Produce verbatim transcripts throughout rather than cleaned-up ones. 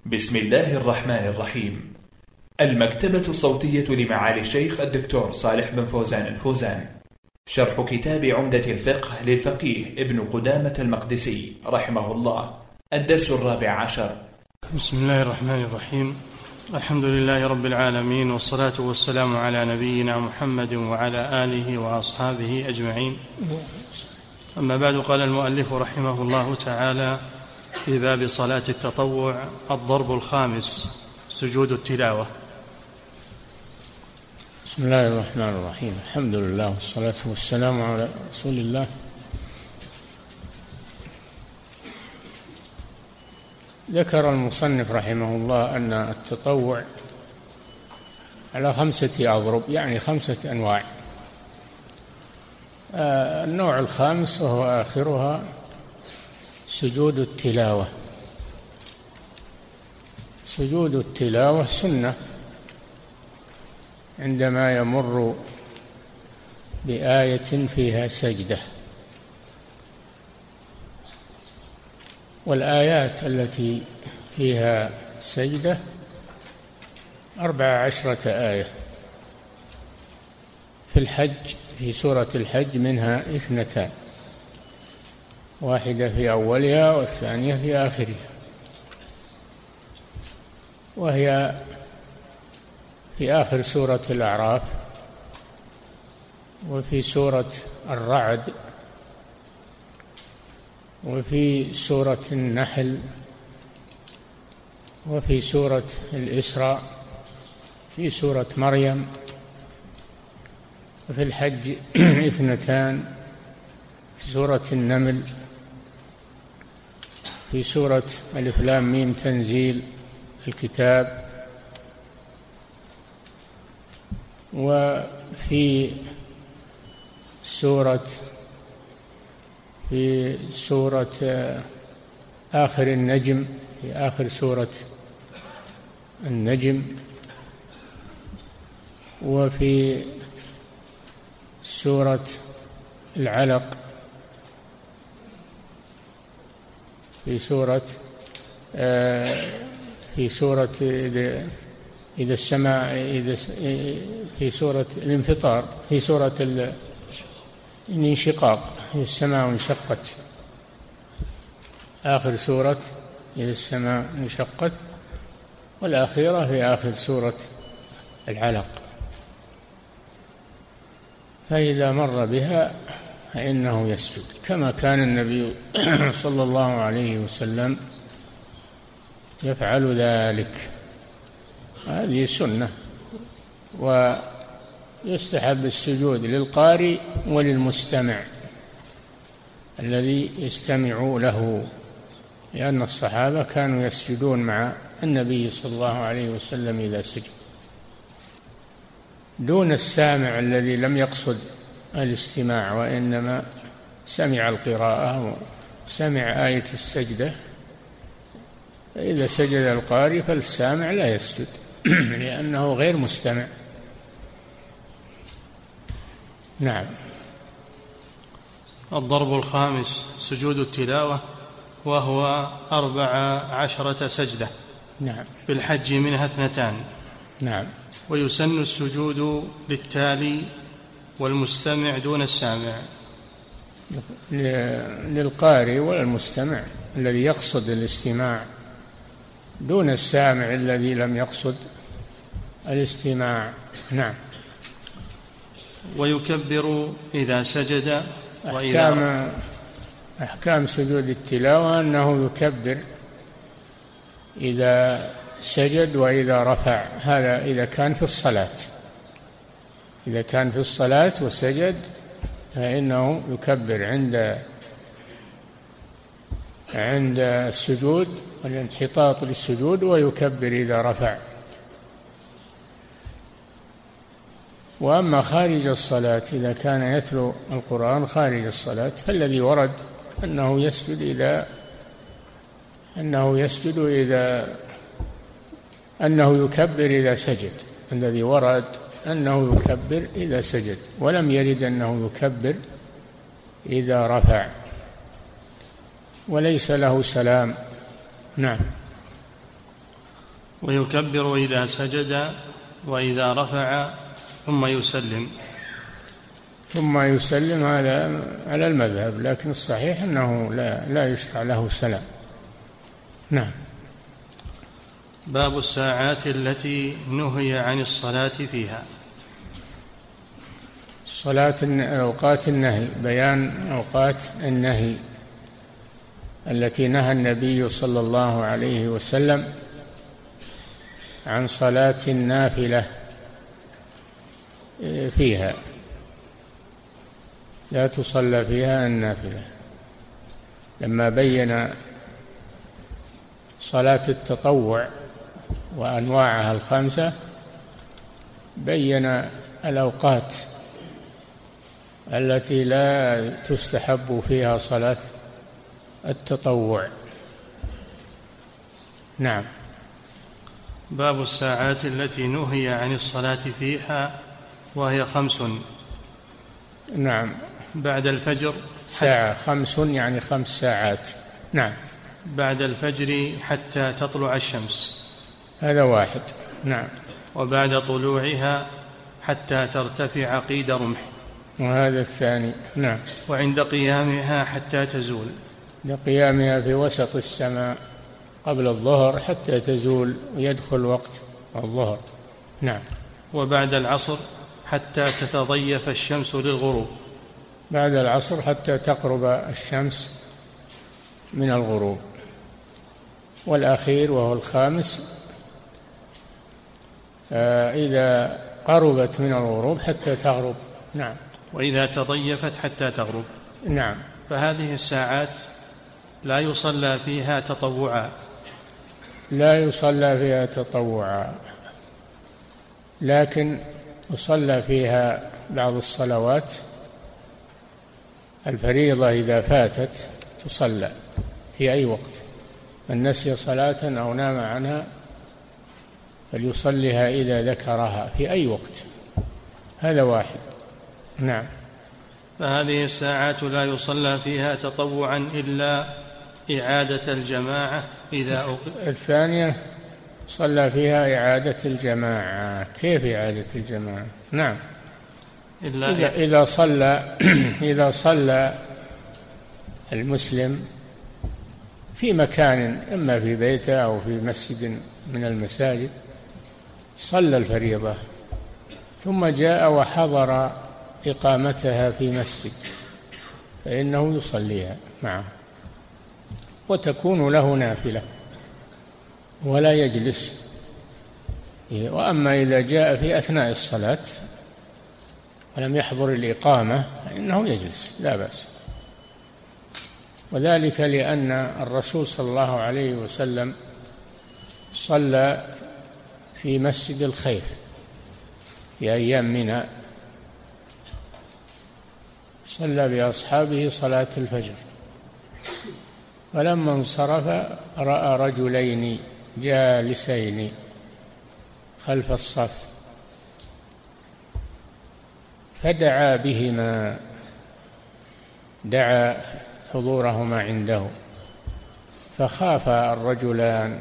بسم الله الرحمن الرحيم. المكتبة الصوتية لمعالي الشيخ الدكتور صالح بن فوزان الفوزان. شرح كتاب عمدة الفقه للفقيه ابن قدامة المقدسي رحمه الله. الدرس الرابع عشر. بسم الله الرحمن الرحيم. الحمد لله رب العالمين، والصلاة والسلام على نبينا محمد وعلى آله وأصحابه أجمعين. أما بعد، قال المؤلف رحمه الله تعالى في باب صلاة التطوع: الضرب الخامس: سجود التلاوة. بسم الله الرحمن الرحيم. الحمد لله والصلاة والسلام على رسول الله. ذكر المصنف رحمه الله أن التطوع على خمسة أضرب، يعني خمسة أنواع. آه النوع الخامس وهو آخرها سجود التلاوة. سجود التلاوة سنة عندما يمر بآية فيها سجدة، والآيات التي فيها سجدة أربع عشرة آية في الحج، في سورة الحج منها اثنتان، واحدة في أولها والثانية في آخرها، وهي في آخر سورة الأعراف، وفي سورة الرعد، وفي سورة النحل، وفي سورة الإسراء، في سورة مريم. وفي الحج اثنتان، في سورة النمل، في سورة ألف لام ميم تنزيل الكتاب، وفي سورة في سورة آخر النجم، في آخر سورة النجم، وفي سورة العلق، في سورة في سورة إذا السماء إذا في سورة الانفطار، في سورة الانشقاق، إذا السماء انشقت، آخر سورة إذا السماء انشقت، والأخيرة في آخر سورة العلق. فإذا مر بها فإنه يسجد، كما كان النبي صلى الله عليه وسلم يفعل ذلك. هذه سنة، ويستحب السجود للقارئ وللمستمع الذي يستمع له، لأن الصحابة كانوا يسجدون مع النبي صلى الله عليه وسلم إذا سجد، دون السامع الذي لم يقصد الاستماع وإنما سمع القراءة وسمع آية السجدة. فإذا سجد القارئ فالسامع لا يسجد لأنه غير مستمع. نعم. الضرب الخامس: سجود التلاوة، وهو أربع عشرة سجدة. نعم. في الحج منها اثنتان. نعم. ويسن السجود للتالي والمستمع دون السامع. للقارئ والمستمع الذي يقصد الاستماع، دون السامع الذي لم يقصد الاستماع. نعم. ويكبر إذا سجد. أحكام, أحكام سجود التلاوة أنه يكبر إذا سجد وإذا رفع، هذا إذا كان في الصلاة. إذا كان في الصلاة وسجد فإنه يكبر عند عند السجود والانحطاط للسجود، ويكبر إذا رفع. وأما خارج الصلاة، إذا كان يتلو القرآن خارج الصلاة، فالذي ورد أنه يسجد إذا أنه يسجد إذا أنه يكبر إذا سجد. الذي ورد أنه يكبر إذا سجد، ولم يرد أنه يكبر إذا رفع، وليس له سلام. نعم. ويكبر إذا سجد وإذا رفع ثم يسلم. ثم يسلم هذا على المذهب، لكن الصحيح أنه لا, لا يشرع له سلام. نعم. باب الساعات التي نهي عن الصلاة فيها. صلاة أوقات النهي، بيان أوقات النهي التي نهى النبي صلى الله عليه وسلم عن صلاة النافلة فيها، لا تصلى فيها النافلة. لما بين صلاة التطوع وأنواعها الخمسة بين الأوقات التي لا تستحب فيها صلاة التطوع. نعم. باب الساعات التي نهي عن الصلاة فيها وهي خمس. نعم. بعد الفجر ساعة، خمس يعني خمس ساعات. نعم. بعد الفجر حتى تطلع الشمس، هذا واحد. نعم. وبعد طلوعها حتى ترتفع قيد رمح، وهذا الثاني. نعم. وعند قيامها حتى تزول، لقيامها في وسط السماء قبل الظهر حتى تزول ويدخل وقت الظهر. نعم. وبعد العصر حتى تتضيف الشمس للغروب، بعد العصر حتى تقرب الشمس من الغروب. والأخير وهو الخامس إذا قربت من الغروب حتى تغرب. نعم. وإذا تضيفت حتى تغرب. نعم. فهذه الساعات لا يصلى فيها تطوعا، لا يصلى فيها تطوعا، لكن يصلى فيها بعض الصلوات الفريضة إذا فاتت تصلى في أي وقت. من نسي صلاة أو نام عنها فليصليها إذا ذكرها في أي وقت. هذا واحد. نعم. فهذه الساعات لا يصلى فيها تطوعا إلا إعادة الجماعة إذا أقيم. الثانية صلى فيها إعادة الجماعة. كيف إعادة الجماعة؟ نعم. إلا إذا, إذا صلى إذا صلى المسلم في مكان، إما في بيته أو في مسجد من المساجد، صلى الفريضة ثم جاء وحضر إقامتها في مسجد فإنه يصليها معه وتكون له نافلة ولا يجلس. وأما إذا جاء في أثناء الصلاة ولم يحضر الإقامة فإنه يجلس لا بأس. وذلك لأن الرسول صلى الله عليه وسلم صلى في مسجد الخيف في أيام منى، صلى بأصحابه صلاة الفجر، فلما انصرف رأى رجلين جالسين خلف الصف فدعا بهما، دعا حضورهما عنده، فخاف الرجلان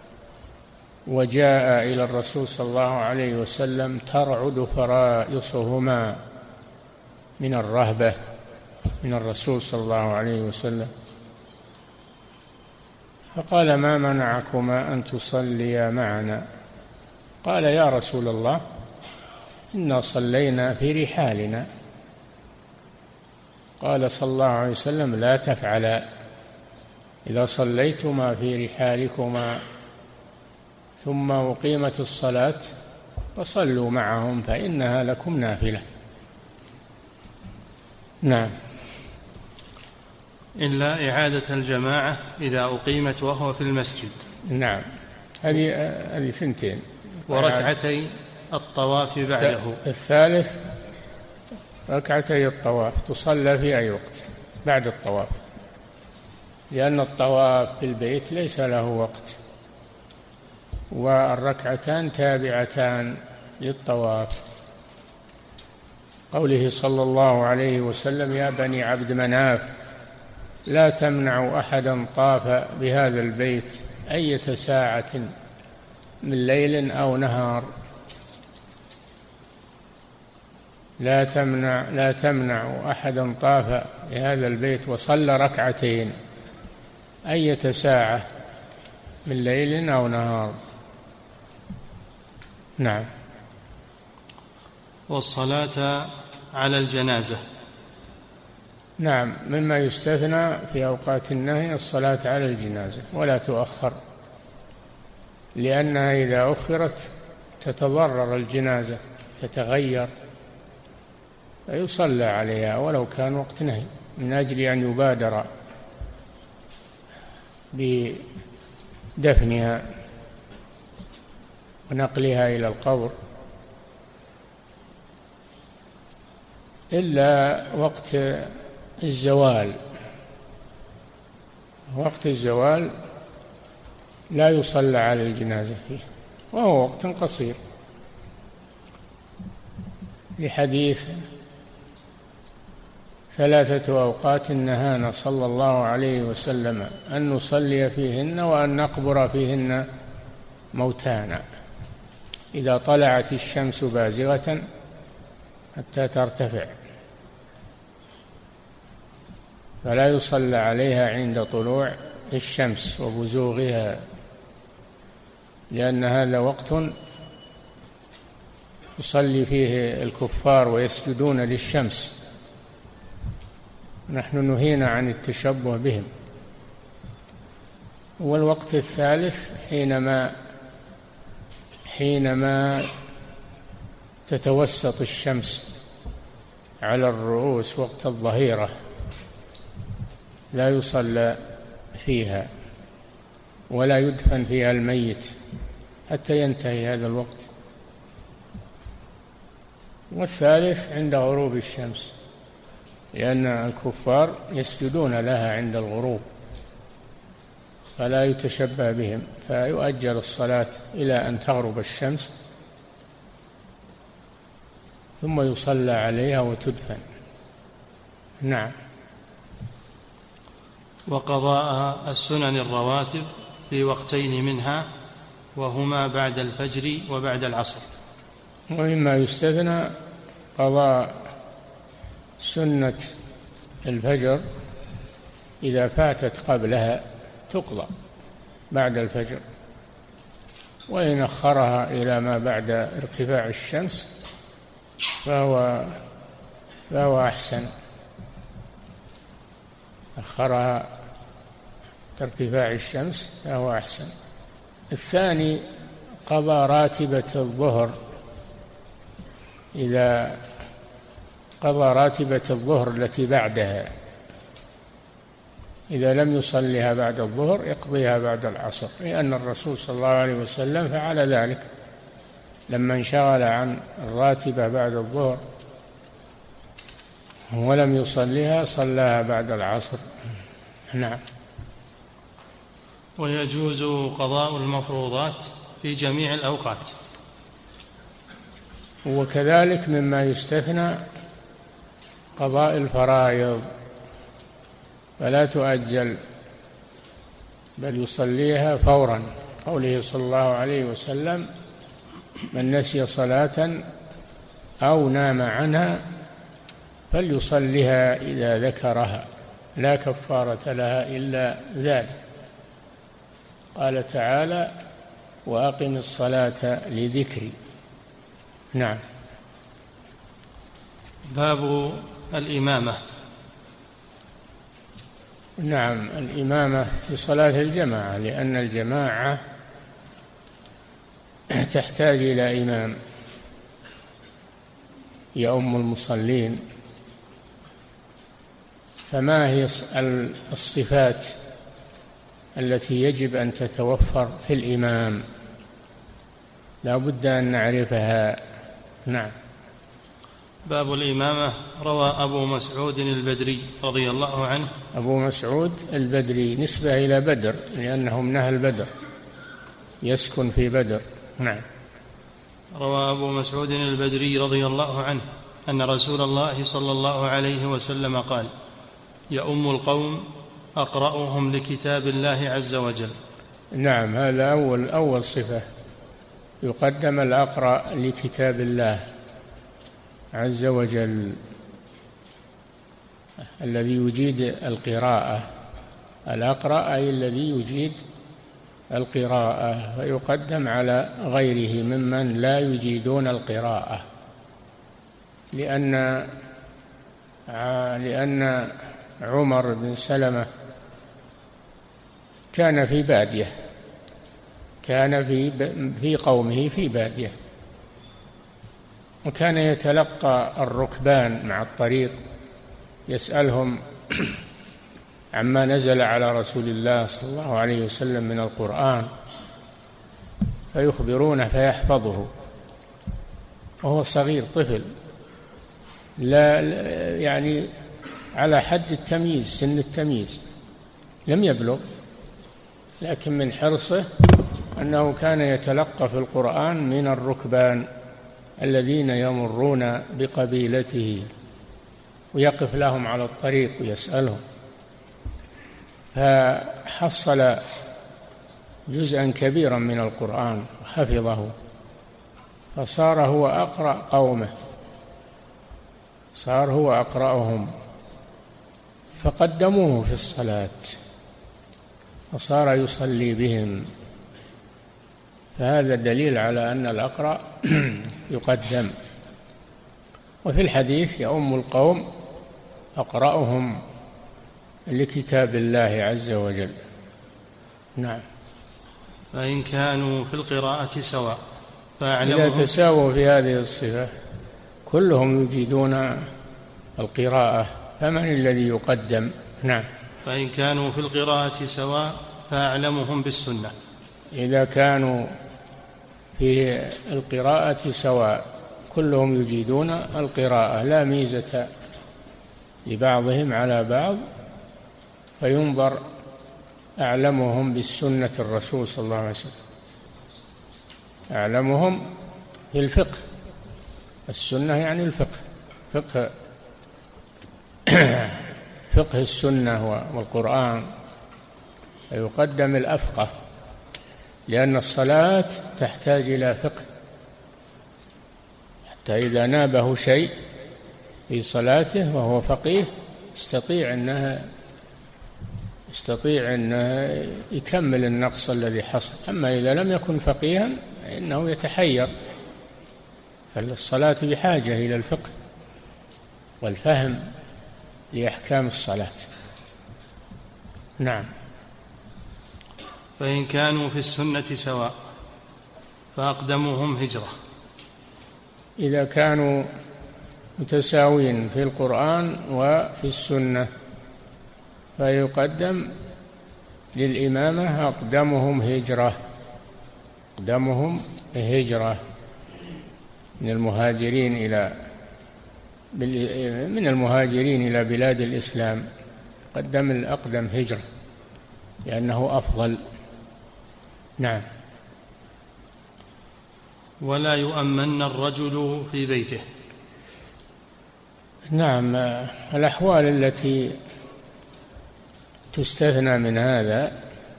وجاء إلى الرسول صلى الله عليه وسلم ترعد فرائصهما من الرهبة من الرسول صلى الله عليه وسلم، فقال: ما منعكما أن تصليا معنا؟ قال: يا رسول الله إنا صلينا في رحالنا. قال صلى الله عليه وسلم: لا تفعلا، إذا صليتما في رحالكما ثم أقيمت الصلاة فصلوا معهم فإنها لكم نافلة. نعم. إلا إعادة الجماعة إذا أقيمت وهو في المسجد. نعم، هذه هذه ثنتين. وركعتي الطواف بعده. الثالث ركعتي الطواف تصلى في أي وقت بعد الطواف، لأن الطواف في البيت ليس له وقت، والركعتان تابعتان للطواف. قوله صلى الله عليه وسلم: يا بني عبد مناف لا تمنعوا أحدا طاف بهذا البيت أية ساعة من ليل أو نهار. لا تمنع لا تمنع أحدا طاف بهذا البيت وصلى ركعتين أية ساعة من ليل أو نهار. نعم. والصلاة على الجنازة. نعم، مما يستثنى في أوقات النهي الصلاة على الجنازة ولا تؤخر، لأنها إذا أخرت تتضرر الجنازة، تتغير، فيصلى عليها ولو كان وقت نهي، من أجل أن يبادر بدفنها ونقلها إلى القبر. إلا وقت الزوال، وقت الزوال لا يصلى على الجنازة فيه، وهو وقت قصير، لحديث ثلاثة أوقات نهانا صلى الله عليه وسلم أن نصلي فيهن وأن نقبر فيهن موتانا: إذا طلعت الشمس بازغة حتى ترتفع، فلا يصلى عليها عند طلوع الشمس وبزوغها، لأن هذا وقت يصلي فيه الكفار ويسجدون للشمس، نحن نهينا عن التشبه بهم. والوقت الثالث حينما حينما تتوسط الشمس على الرؤوس وقت الظهيرة، لا يصلى فيها ولا يدفن فيها الميت حتى ينتهي هذا الوقت. والثالث عند غروب الشمس، لأن الكفار يسجدون لها عند الغروب، فلا يتشبه بهم، فيؤجل الصلاة إلى أن تغرب الشمس ثم يصلى عليها وتدفن. نعم. وقضاء السنن الرواتب في وقتين منها، وهما بعد الفجر وبعد العصر. ومما يستثنى قضاء سنة الفجر إذا فاتت قبلها تقضى بعد الفجر، وإن أخرها إلى ما بعد ارتفاع الشمس فهو فهو أحسن، أخرها ارتفاع الشمس فهو أحسن. الثاني قضى راتبة الظهر، إذا قضى راتبة الظهر التي بعدها، إذا لم يصلها بعد الظهر يقضيها بعد العصر، لأن الرسول صلى الله عليه وسلم فعل ذلك لما انشغل عن الراتبة بعد الظهر ولم يصليها صلاها بعد العصر. نعم. ويجوز قضاء المفروضات في جميع الأوقات. وكذلك مما يستثنى قضاء الفرائض، فلا تؤجل بل يصليها فورا، قوله صلى الله عليه وسلم: من نسي صلاة أو نام عنها فليصلها إذا ذكرها، لا كفارة لها إلا ذلك. قال تعالى: وأقم الصلاة لذكري. نعم. باب الإمامة. نعم، الإمامة في صلاة الجماعة، لأن الجماعة تحتاج إلى إمام يؤم المصلين. فما هي الصفات التي يجب أن تتوفر في الإمام؟ لا بد أن نعرفها. نعم. باب الإمامة. روى أبو مسعود البدري رضي الله عنه. أبو مسعود البدري نسبة إلى بدر، لأنه من أهل بدر، يسكن في بدر. نعم. روى أبو مسعود البدري رضي الله عنه أن رسول الله صلى الله عليه وسلم قال: يؤم القوم أقرأهم لكتاب الله عز وجل. نعم، هذا أول أول صفة يقدم الأقرأ لكتاب الله عز وجل الذي يجيد القراءة. الأقرأ أي الذي يجيد القراءة، فيقدم على غيره ممن لا يجيدون القراءة، لأن لأن عمر بن سلمة كان في بادية، كان في في قومه في بادية، وكان يتلقى الركبان مع الطريق يسألهم عما نزل على رسول الله صلى الله عليه وسلم من القرآن، فيخبرونه فيحفظه وهو صغير طفل، لا يعني على حد التمييز، سن التمييز لم يبلغ، لكن من حرصه أنه كان يتلقى في القرآن من الركبان الذين يمرون بقبيلته، ويقف لهم على الطريق ويسألهم، فحصل جزءا كبيرا من القرآن وحفظه، فصار هو أقرأ قومه، صار هو أقرأهم، فقدموه في الصلاة وصار يصلي بهم، فهذا دليل على أن الأقرأ يقدم. وفي الحديث يؤم القوم أقرأهم لكتاب الله عز وجل. نعم. فإن كانوا في القراءة سواء فأعلمهم، إذا تساووا في هذه الصفة كلهم يجيدون القراءة، فمن الذي يقدم؟ نعم. فإن كانوا في القراءة سواء فأعلمهم بالسنة. إذا كانوا في القراءة سواء كلهم يجيدون القراءة، لا ميزة لبعضهم على بعض، فينظر أعلمهم بالسنة الرسول صلى الله عليه وسلم، أعلمهم في الفقه، السنة يعني الفقه، فقه فقه السنة والقرآن، يقدم الأفقه، لأن الصلاة تحتاج إلى فقه، حتى إذا نابه شيء في صلاته وهو فقيه يستطيع أنها يستطيع أنه يكمل النقص الذي حصل. أما إذا لم يكن فقيها فإنه يتحير، فالصلاة بحاجة إلى الفقه والفهم لأحكام الصلاة. نعم. فإن كانوا في السنة سواء فأقدمهم هجرة. إذا كانوا متساوين في القرآن وفي السنة فيقدم للإمامة أقدمهم هجرة، أقدمهم هجرة من المهاجرين إلى من المهاجرين إلى بلاد الإسلام، قدم الأقدم هجرة لأنه أفضل. نعم. ولا يؤمن الرجل في بيته. نعم. الأحوال التي تستثنى من هذا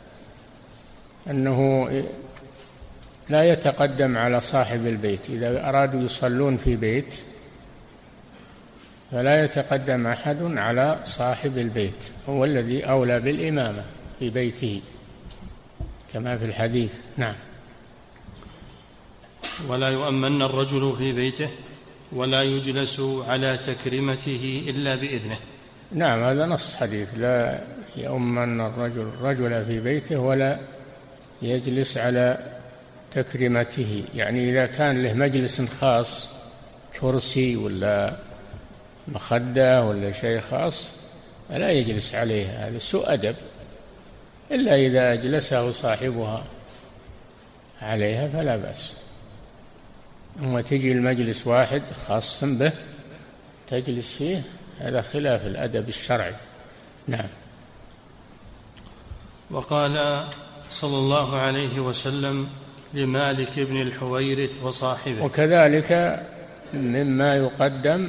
أنه لا يتقدم على صاحب البيت، إذا أرادوا يصلون في بيت فلا يتقدم أحد على صاحب البيت، هو الذي أولى بالإمامة في بيته كما في الحديث. نعم. ولا يؤمن الرجل في بيته ولا يجلس على تكريمته إلا بإذنه. نعم، هذا نص حديث، لا يؤمن الرجل الرجل في بيته ولا يجلس على تكريمته، يعني إذا كان له مجلس خاص كرسي ولا مخدة ولا شيء خاص لا يجلس عليه، هذا سوء أدب، إلا إذا أجلسه صاحبها عليها فلا بأس. أما تجي المجلس واحد خاص به تجلس فيه، هذا خلاف الأدب الشرعي. نعم. وقال صلى الله عليه وسلم لمالك بن الحويرث وصاحبه. وكذلك مما يقدم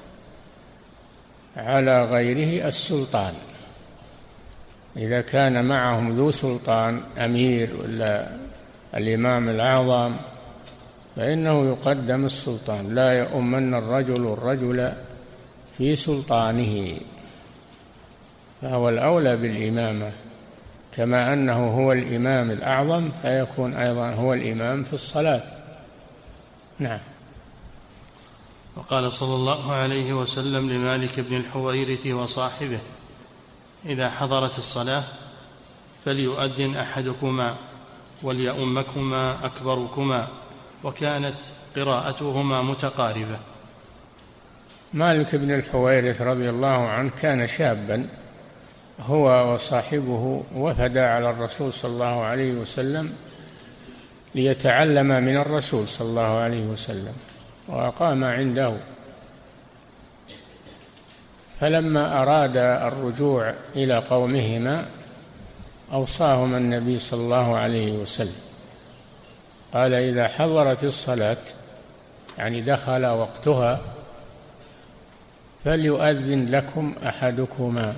على غيره السلطان، إذا كان معهم ذو سلطان أمير ولا الإمام الأعظم فإنه يقدم السلطان، لا يؤمن الرجل الرجل في سلطانه، فهو الأولى بالإمامة، كما أنه هو الإمام الأعظم فيكون أيضا هو الإمام في الصلاة. نعم. وقال صلى الله عليه وسلم لمالك بن الحويرث وصاحبه: إذا حضرت الصلاة فليؤذن أحدكما وليؤمكما أكبركما، وكانت قراءتهما متقاربة. مالك بن الحويرث رضي الله عنه كان شابا هو وصاحبه، وفدا على الرسول صلى الله عليه وسلم ليتعلم من الرسول صلى الله عليه وسلم، وأقام عنده. فلما أراد الرجوع إلى قومهما أوصاهم النبي صلى الله عليه وسلم، قال: إذا حضرت الصلاة، يعني دخل وقتها، فليؤذن لكم أحدكما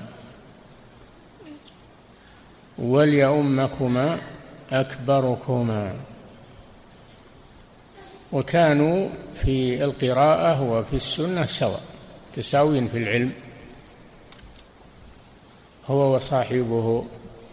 وليؤمكما أكبركما. وكانوا في القراءة وفي السنة سواء، تساوين في العلم هو وصاحبه،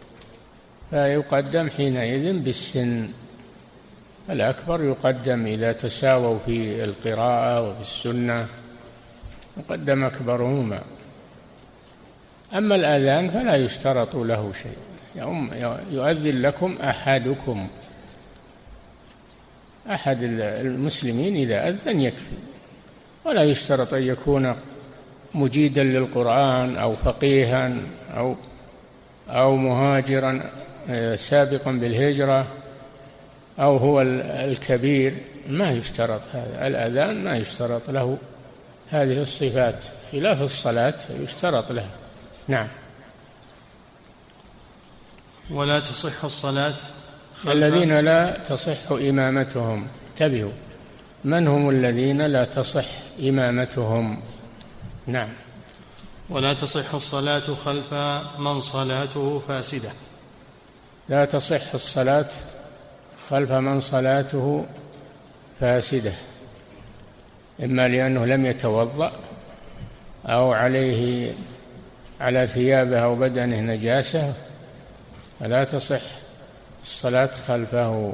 فيقدم حينئذ بالسن، الأكبر يقدم إذا تساووا في القراءة وفي السنة، يقدم أكبرهما. أما الأذان فلا يشترط له شيء، يؤذن لكم أحدكم، أحد المسلمين إذا أذن يكفي، ولا يشترط أن يكون مجيدا للقرآن أو فقيها أو أو مهاجرا سابقا بالهجرة أو هو الكبير، ما يشترط هذا. الأذان ما يشترط له هذه الصفات، خلاف الصلاة يشترط لها. نعم. ولا تصح الصلاة الذين لا تصح إمامتهم، انتبهوا، من هم الذين لا تصح إمامتهم؟ نعم. ولا تصح الصلاة خلف من صلاته فاسدة. لا تصح الصلاة خلف من صلاته فاسدة، إما لأنه لم يتوضأ أو عليه على ثيابه أو بدنه نجاسة، فلا تصح الصلاة خلفه،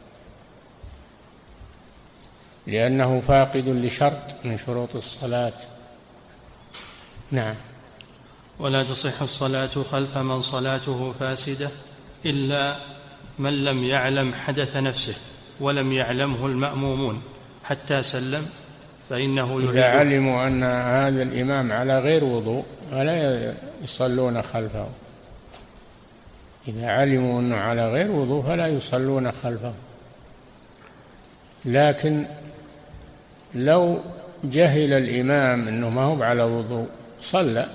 لأنه فاقد لشرط من شروط الصلاة. نعم. ولا تصح الصلاة خلف من صلاته فاسدة إلا من لم يعلم حدث نفسه ولم يعلمه المأمومون حتى سلم، فإنه يعيد. إذا علموا أن هذا الإمام على غير وضوء فلا يصلون خلفه، إذا علموا أنه على غير وضوء فلا يصلون خلفه. لكن لو جهل الإمام أنه ما هو على وضوء صلى،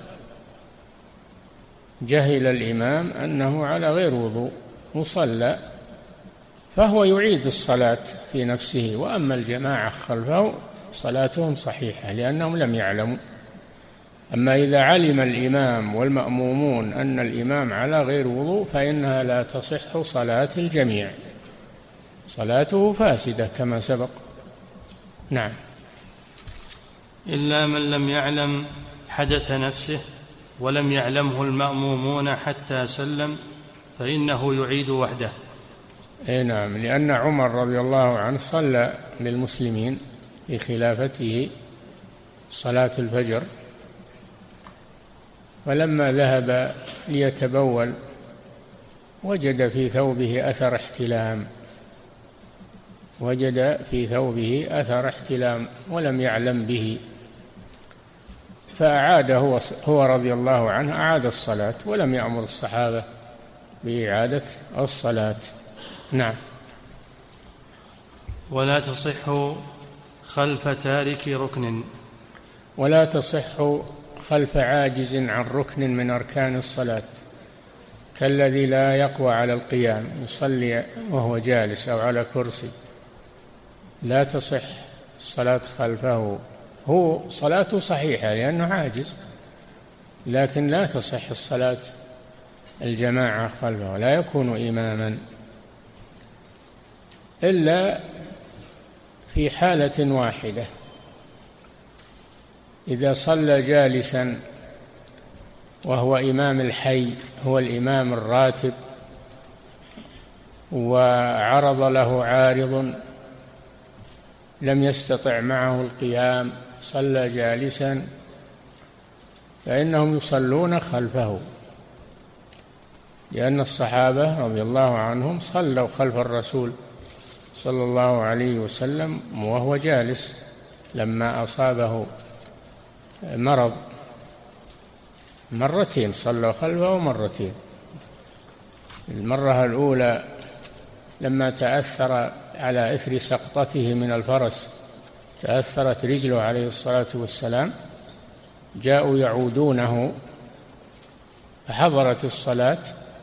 جهل الإمام أنه على غير وضوء وصلى، فهو يعيد الصلاة في نفسه. وأما الجماعة خلفه صلاتهم صحيحة لأنهم لم يعلموا. أما إذا علم الإمام والمأمومون أن الإمام على غير وضوء فإنها لا تصح صلاة الجميع، صلاته فاسدة كما سبق. نعم. إلا من لم يعلم حدث نفسه ولم يعلمه المأمومون حتى سلم، فإنه يعيد وحده. أي نعم، لأن عمر رضي الله عنه صلى للمسلمين في خلافته صلاة الفجر، فلما ذهب ليتبول وجد في ثوبه أثر احتلام، وجد في ثوبه أثر احتلام ولم يعلم به، فأعاد هو, هو رضي الله عنه أعاد الصلاة ولم يأمر الصحابة بإعادة الصلاة. نعم. ولا تصح خلف تارك ركن. ولا تصح خلف عاجز عن ركن من أركان الصلاة، كالذي لا يقوى على القيام يصلي وهو جالس أو على كرسي، لا تصح الصلاة خلفه. هو صلاته صحيحة لأنه عاجز، لكن لا تصح الصلاة الجماعة خلفه، لا يكون إماما إلا في حالة واحدة: إذا صلى جالسا وهو إمام الحي، هو الإمام الراتب، وعرض له عارض لم يستطع معه القيام، صلى جالسا، فإنهم يصلون خلفه، لأن الصحابة رضي الله عنهم صلوا خلف الرسول صلى الله عليه وسلم وهو جالس لما أصابه مرض، مرتين صلوا خلفه مرتين. المرة الأولى لما تأثر على إثر سقطته من الفرس، تأثرت رجله عليه الصلاة والسلام، جاءوا يعودونه فحضرت الصلاة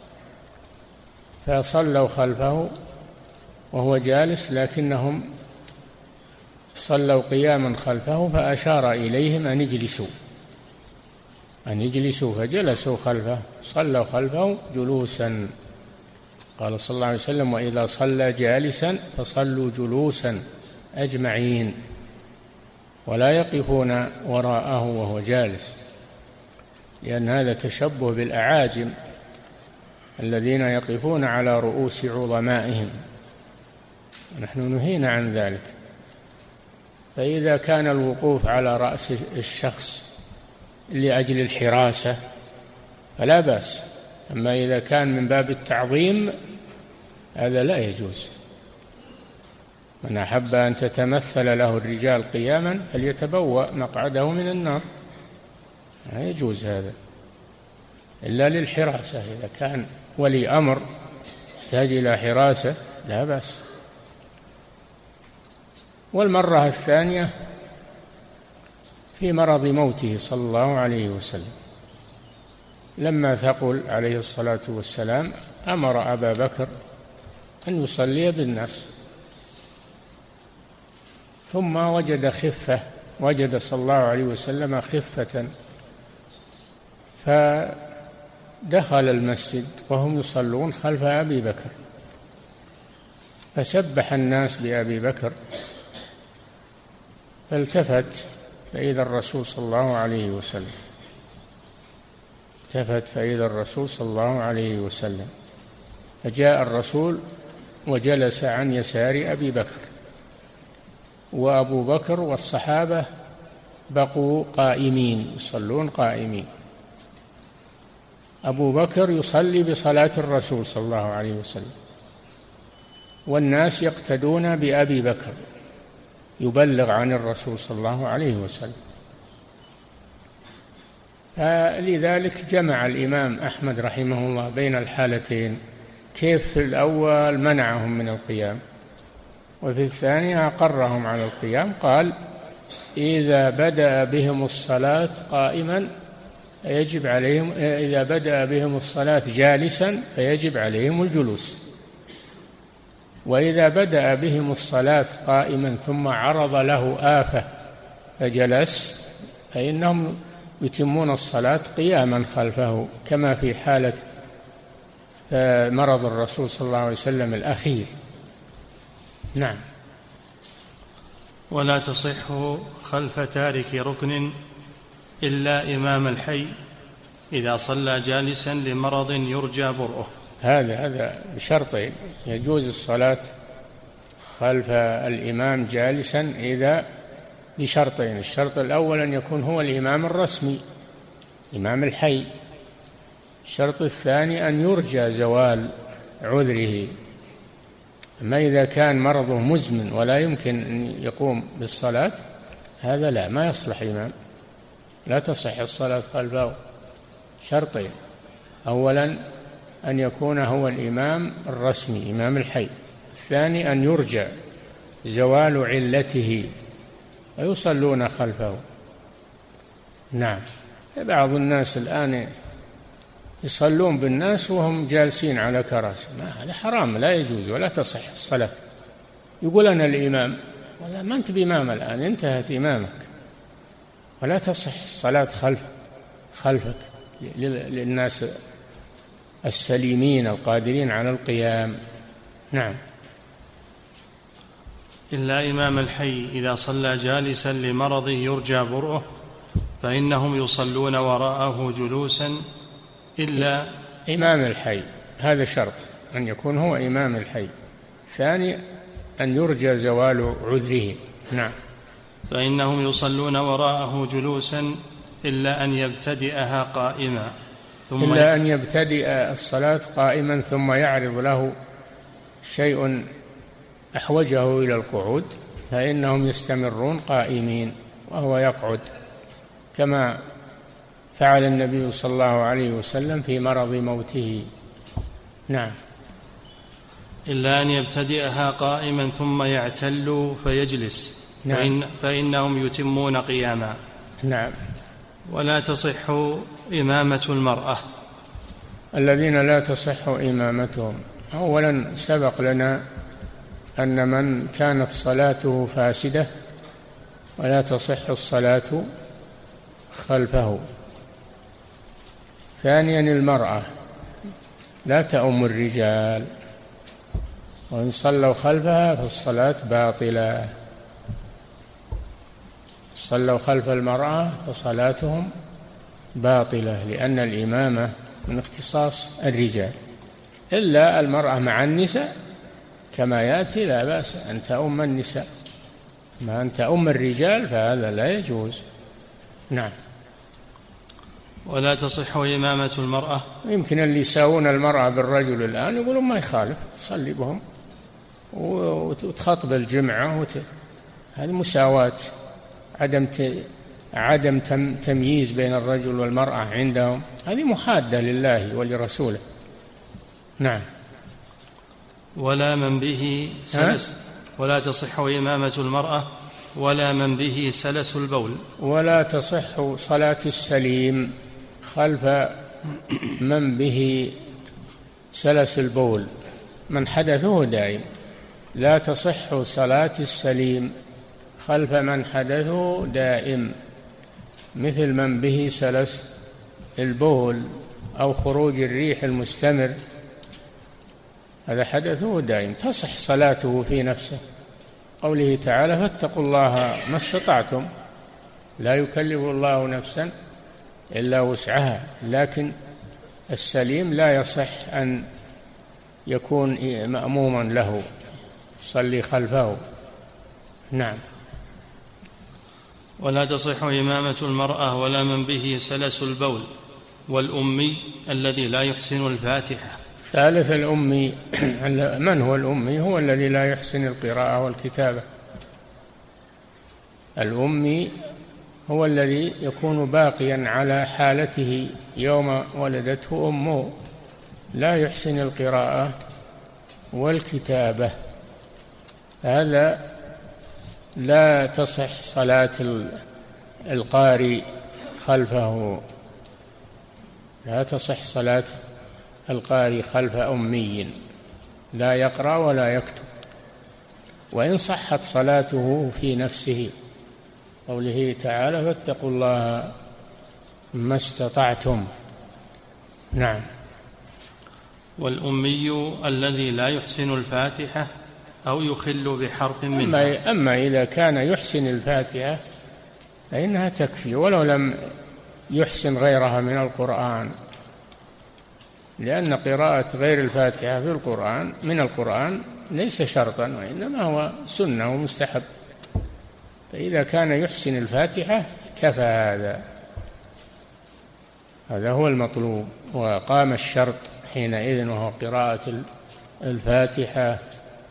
فصلوا خلفه وهو جالس، لكنهم صلوا قياما خلفه، فأشار إليهم أن يجلسوا أن يجلسوا فجلسوا خلفه، صلوا خلفه جلوسا. قال صلى الله عليه وسلم: وإذا صلى جالسا فصلوا جلوسا أجمعين، ولا يقفون وراءه وهو جالس، لأن هذا تشبه بالأعاجم الذين يقفون على رؤوس عظمائهم، نحن نهينا عن ذلك. فإذا كان الوقوف على رأس الشخص لأجل الحراسة فلا بأس، أما إذا كان من باب التعظيم هذا لا يجوز. من أحب أن تتمثل له الرجال قياما فليتبوأ مقعده من النار، لا يجوز هذا إلا للحراسة. إذا كان ولي أمر يحتاج إلى حراسة لا بأس. والمرة الثانية في مرض موته صلى الله عليه وسلم، لما ثقل عليه الصلاة والسلام أمر أبا بكر أن يصلي بالناس، ثم وجد خفة، وجد صلى الله عليه وسلم خفة، فدخل المسجد وهم يصلون خلف أبي بكر، فسبح الناس بأبي بكر، فالتفت فإذا الرسول صلى الله عليه وسلم التفت فإذا الرسول صلى الله عليه وسلم فجاء الرسول وجلس عن يسار أبي بكر، وأبو بكر والصحابة بقوا قائمين يصلون قائمين. أبو بكر يصلي بصلاة الرسول صلى الله عليه وسلم، والناس يقتدون بأبي بكر يبلغ عن الرسول صلى الله عليه وسلم. فلذلك جمع الإمام أحمد رحمه الله بين الحالتين، كيف في الأول منعهم من القيام وفي الثاني أقرهم على القيام. قال: إذا بدأ بهم الصلاة قائما يجب عليهم، إذا بدأ بهم الصلاة جالسا فيجب عليهم الجلوس، وإذا بدأ بهم الصلاة قائما ثم عرض له آفة فجلس فإنهم يتمون الصلاة قياما خلفه، كما في حالة مرض الرسول صلى الله عليه وسلم الأخير. نعم. ولا تصح خلف تارك ركن إلا إمام الحي إذا صلى جالسا لمرض يرجى برؤه. هذا هذا بشرطين: يجوز الصلاة خلف الإمام جالسا إذا بشرطين. الشرط الأول أن يكون هو الإمام الرسمي إمام الحي. الشرط الثاني أن يرجى زوال عذره. أما إذا كان مرضه مزمن ولا يمكن أن يقوم بالصلاة هذا لا، ما يصلح إمام، لا تصح الصلاة خلفه. شرطين: أولا أن يكون هو الإمام الرسمي إمام الحي، الثاني أن يرجى زوال علته ويصلون خلفه. نعم. بعض الناس الآن يصلون بالناس وهم جالسين على كراسي، ما هذا حرام، لا يجوز ولا تصح الصلاة. يقول أنا الإمام، ولا ما أنت بإمام الآن، انتهت إمامك، ولا تصح الصلاة خلف خلفك للناس السليمين القادرين على القيام. نعم. إلا إمام الحي إذا صلى جالسا لمرض يرجى برؤه فإنهم يصلون وراءه جلوسا إلا إمام الحي، هذا شرط أن يكون هو إمام الحي. ثاني أن يرجى زوال عذره. نعم. فإنهم يصلون وراءه جلوسا إلا أن يبتدئها قائما ثم إلا أن يبتدئ الصلاة قائما ثم يعرض له شيء أحوجه إلى القعود فإنهم يستمرون قائمين وهو يقعد، كما فعل النبي صلى الله عليه وسلم في مرض موته. نعم. إلا أن يبتدئها قائما ثم يعتل فيجلس. نعم. فإن فإنهم يتمون قياما. نعم. ولا تصح إمامة المرأة. الذين لا تصح إمامتهم، أولا سبق لنا أن من كانت صلاته فاسدة ولا تصح الصلاة خلفه. ثانيا المرأة لا تؤم الرجال، وإن صلوا خلفها فالصلاة باطلة. صلوا خلف المرأة فصلاتهم باطلة، لأن الإمامة من اختصاص الرجال، إلا المرأة مع النساء كما يأتي لا بأس أن تؤم النساء، ما أن تؤم الرجال فهذا لا يجوز. نعم. ولا تصح إمامة المرأة. يمكن اللي يساوون المرأة بالرجل الآن يقولون ما يخالف تصلي بهم وتخطب الجمعة وت... هذه مساواة، عدم ت... عدم تم... تمييز بين الرجل والمرأة عندهم، هذه محادة لله ولرسوله. نعم. ولا من به سلس. ولا تصح إمامة المرأة ولا من به سلس البول. ولا تصح صلاة السليم خلف من به سلس البول، من حدثه دائم. لا تصح صلاة السليم خلف من حدثه دائم، مثل من به سلس البول أو خروج الريح المستمر، هذا حدثه دائم، تصح صلاته في نفسه. قوله تعالى فاتقوا الله ما استطعتم، لا يكلف الله نفسا إلا وسعها، لكن السليم لا يصح أن يكون مأموما له، صلي خلفه. نعم. ولا تصح إمامة المرأة ولا من به سلس البول والأمي الذي لا يحسن الفاتحة. ثالث الأمي. من هو الأمي؟ هو الذي لا يحسن القراءة والكتابة. الأمي هو الذي يكون باقيا على حالته يوم ولدته أمه، لا يحسن القراءة والكتابة، هذا لا تصح صلاة القارئ خلفه، لا تصح صلاة القارئ خلف أمي لا يقرأ ولا يكتب، وإن صحت صلاته في نفسه، قوله تعالى فاتقوا الله ما استطعتم. نعم. والأمي الذي لا يحسن الفاتحة أو يخل بحرف منها. أما, أما إذا كان يحسن الفاتحة فإنها تكفي ولو لم يحسن غيرها من القرآن، لأن قراءة غير الفاتحة في القرآن من القرآن ليس شرطا، وإنما هو سنة ومستحب، فإذا كان يحسن الفاتحة كفى هذا، هذا هو المطلوب، وقام الشرط حينئذ وهو قراءة الفاتحة.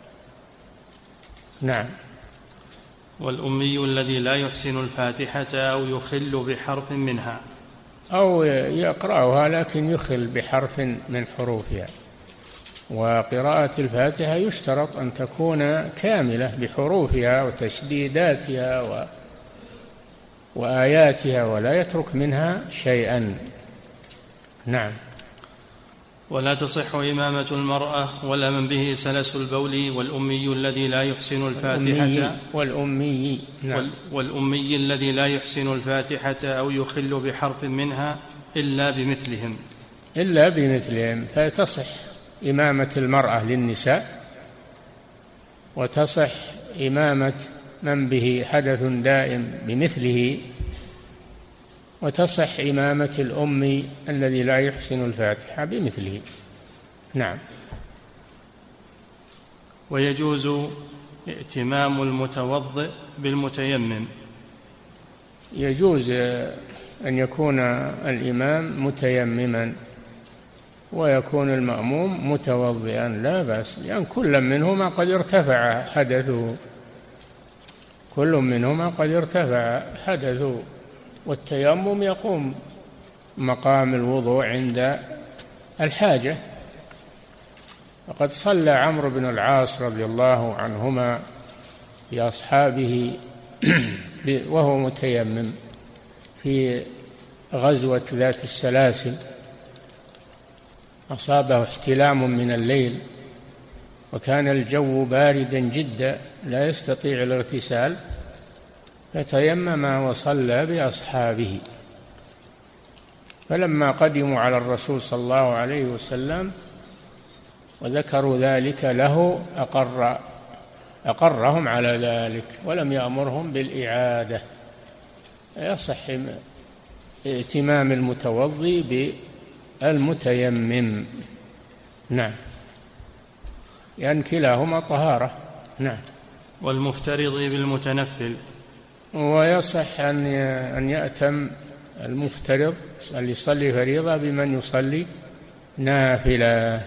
نعم. والأمي الذي لا يحسن الفاتحة أو يخل بحرف منها، أو يقرأها لكن يخل بحرف من حروفها. وقراءة الفاتحة يشترط أن تكون كاملة بحروفها وتشديداتها و... وآياتها، ولا يترك منها شيئا. نعم. ولا تصح إمامة المرأة ولا من به سلس البول والأمي الذي لا يحسن الفاتحة والأمي نعم. والأمي الذي لا يحسن الفاتحة أو يخل بحرف منها إلا بمثلهم إلا بمثلهم فتصح إمامة المرأة للنساء، وتصح إمامة من به حدث دائم بمثله، وتصح إمامة الأمي الذي لا يحسن الفاتحة بمثله. نعم. ويجوز ائتمام المتوضئ بالمتيمم. يجوز أن يكون الإمام متيمما ويكون المأموم متوضئا، لا بأس، لأن كل منهما قد ارتفع حدثه، كل منهما قد ارتفع حدثه، والتيمم يقوم مقام الوضوء عند الحاجة. وقد صلى عمرو بن العاص رضي الله عنهما بأصحابه وهو متيمم في غزوة ذات السلاسل، أصابه احتلام من الليل وكان الجو باردا جدا لا يستطيع الاغتسال، فتيمم وصلى بأصحابه. فلما قدموا على الرسول صلى الله عليه وسلم وذكروا ذلك له أقر أقرهم على ذلك ولم يأمرهم بالإعادة. يصح ائتمام المتوضي بالمتيمم. نعم، لأن كلاهما طهارة. نعم. والمفترض بالمتنفل. ويصح أن يأتم المفترض اللي يصلي فريضة بمن يصلي نافلة،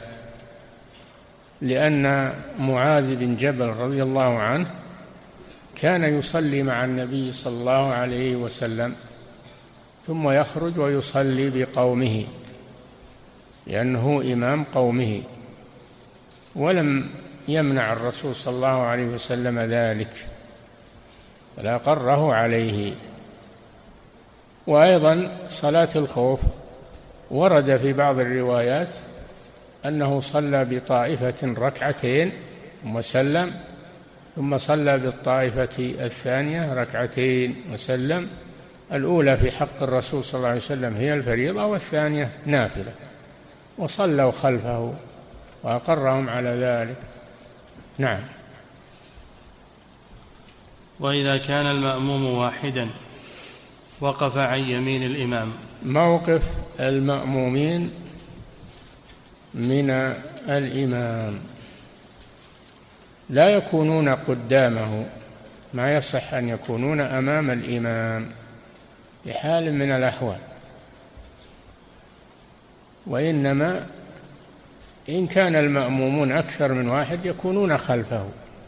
لأن معاذ بن جبل رضي الله عنه كان يصلي مع النبي صلى الله عليه وسلم ثم يخرج ويصلي بقومه لأنه إمام قومه، ولم يمنع الرسول صلى الله عليه وسلم ذلك فلا قره عليه. وأيضا صلاة الخوف ورد في بعض الروايات أنه صلى بطائفة ركعتين ثم سلم، ثم صلى بالطائفة الثانية ركعتين وسلم. الأولى في حق الرسول صلى الله عليه وسلم هي الفريضة، والثانية نافلة، وصلوا خلفه وأقرهم على ذلك. نعم. وإذا كان المأموم واحدا وقف عن يمين الإمام. موقف المأمومين من الإمام لا يكونون قدامه، ما يصح أن يكونون أمام الإمام بحال من الأحوال، وإنما إن كان المأمومون أكثر من واحد يكونون خلفه،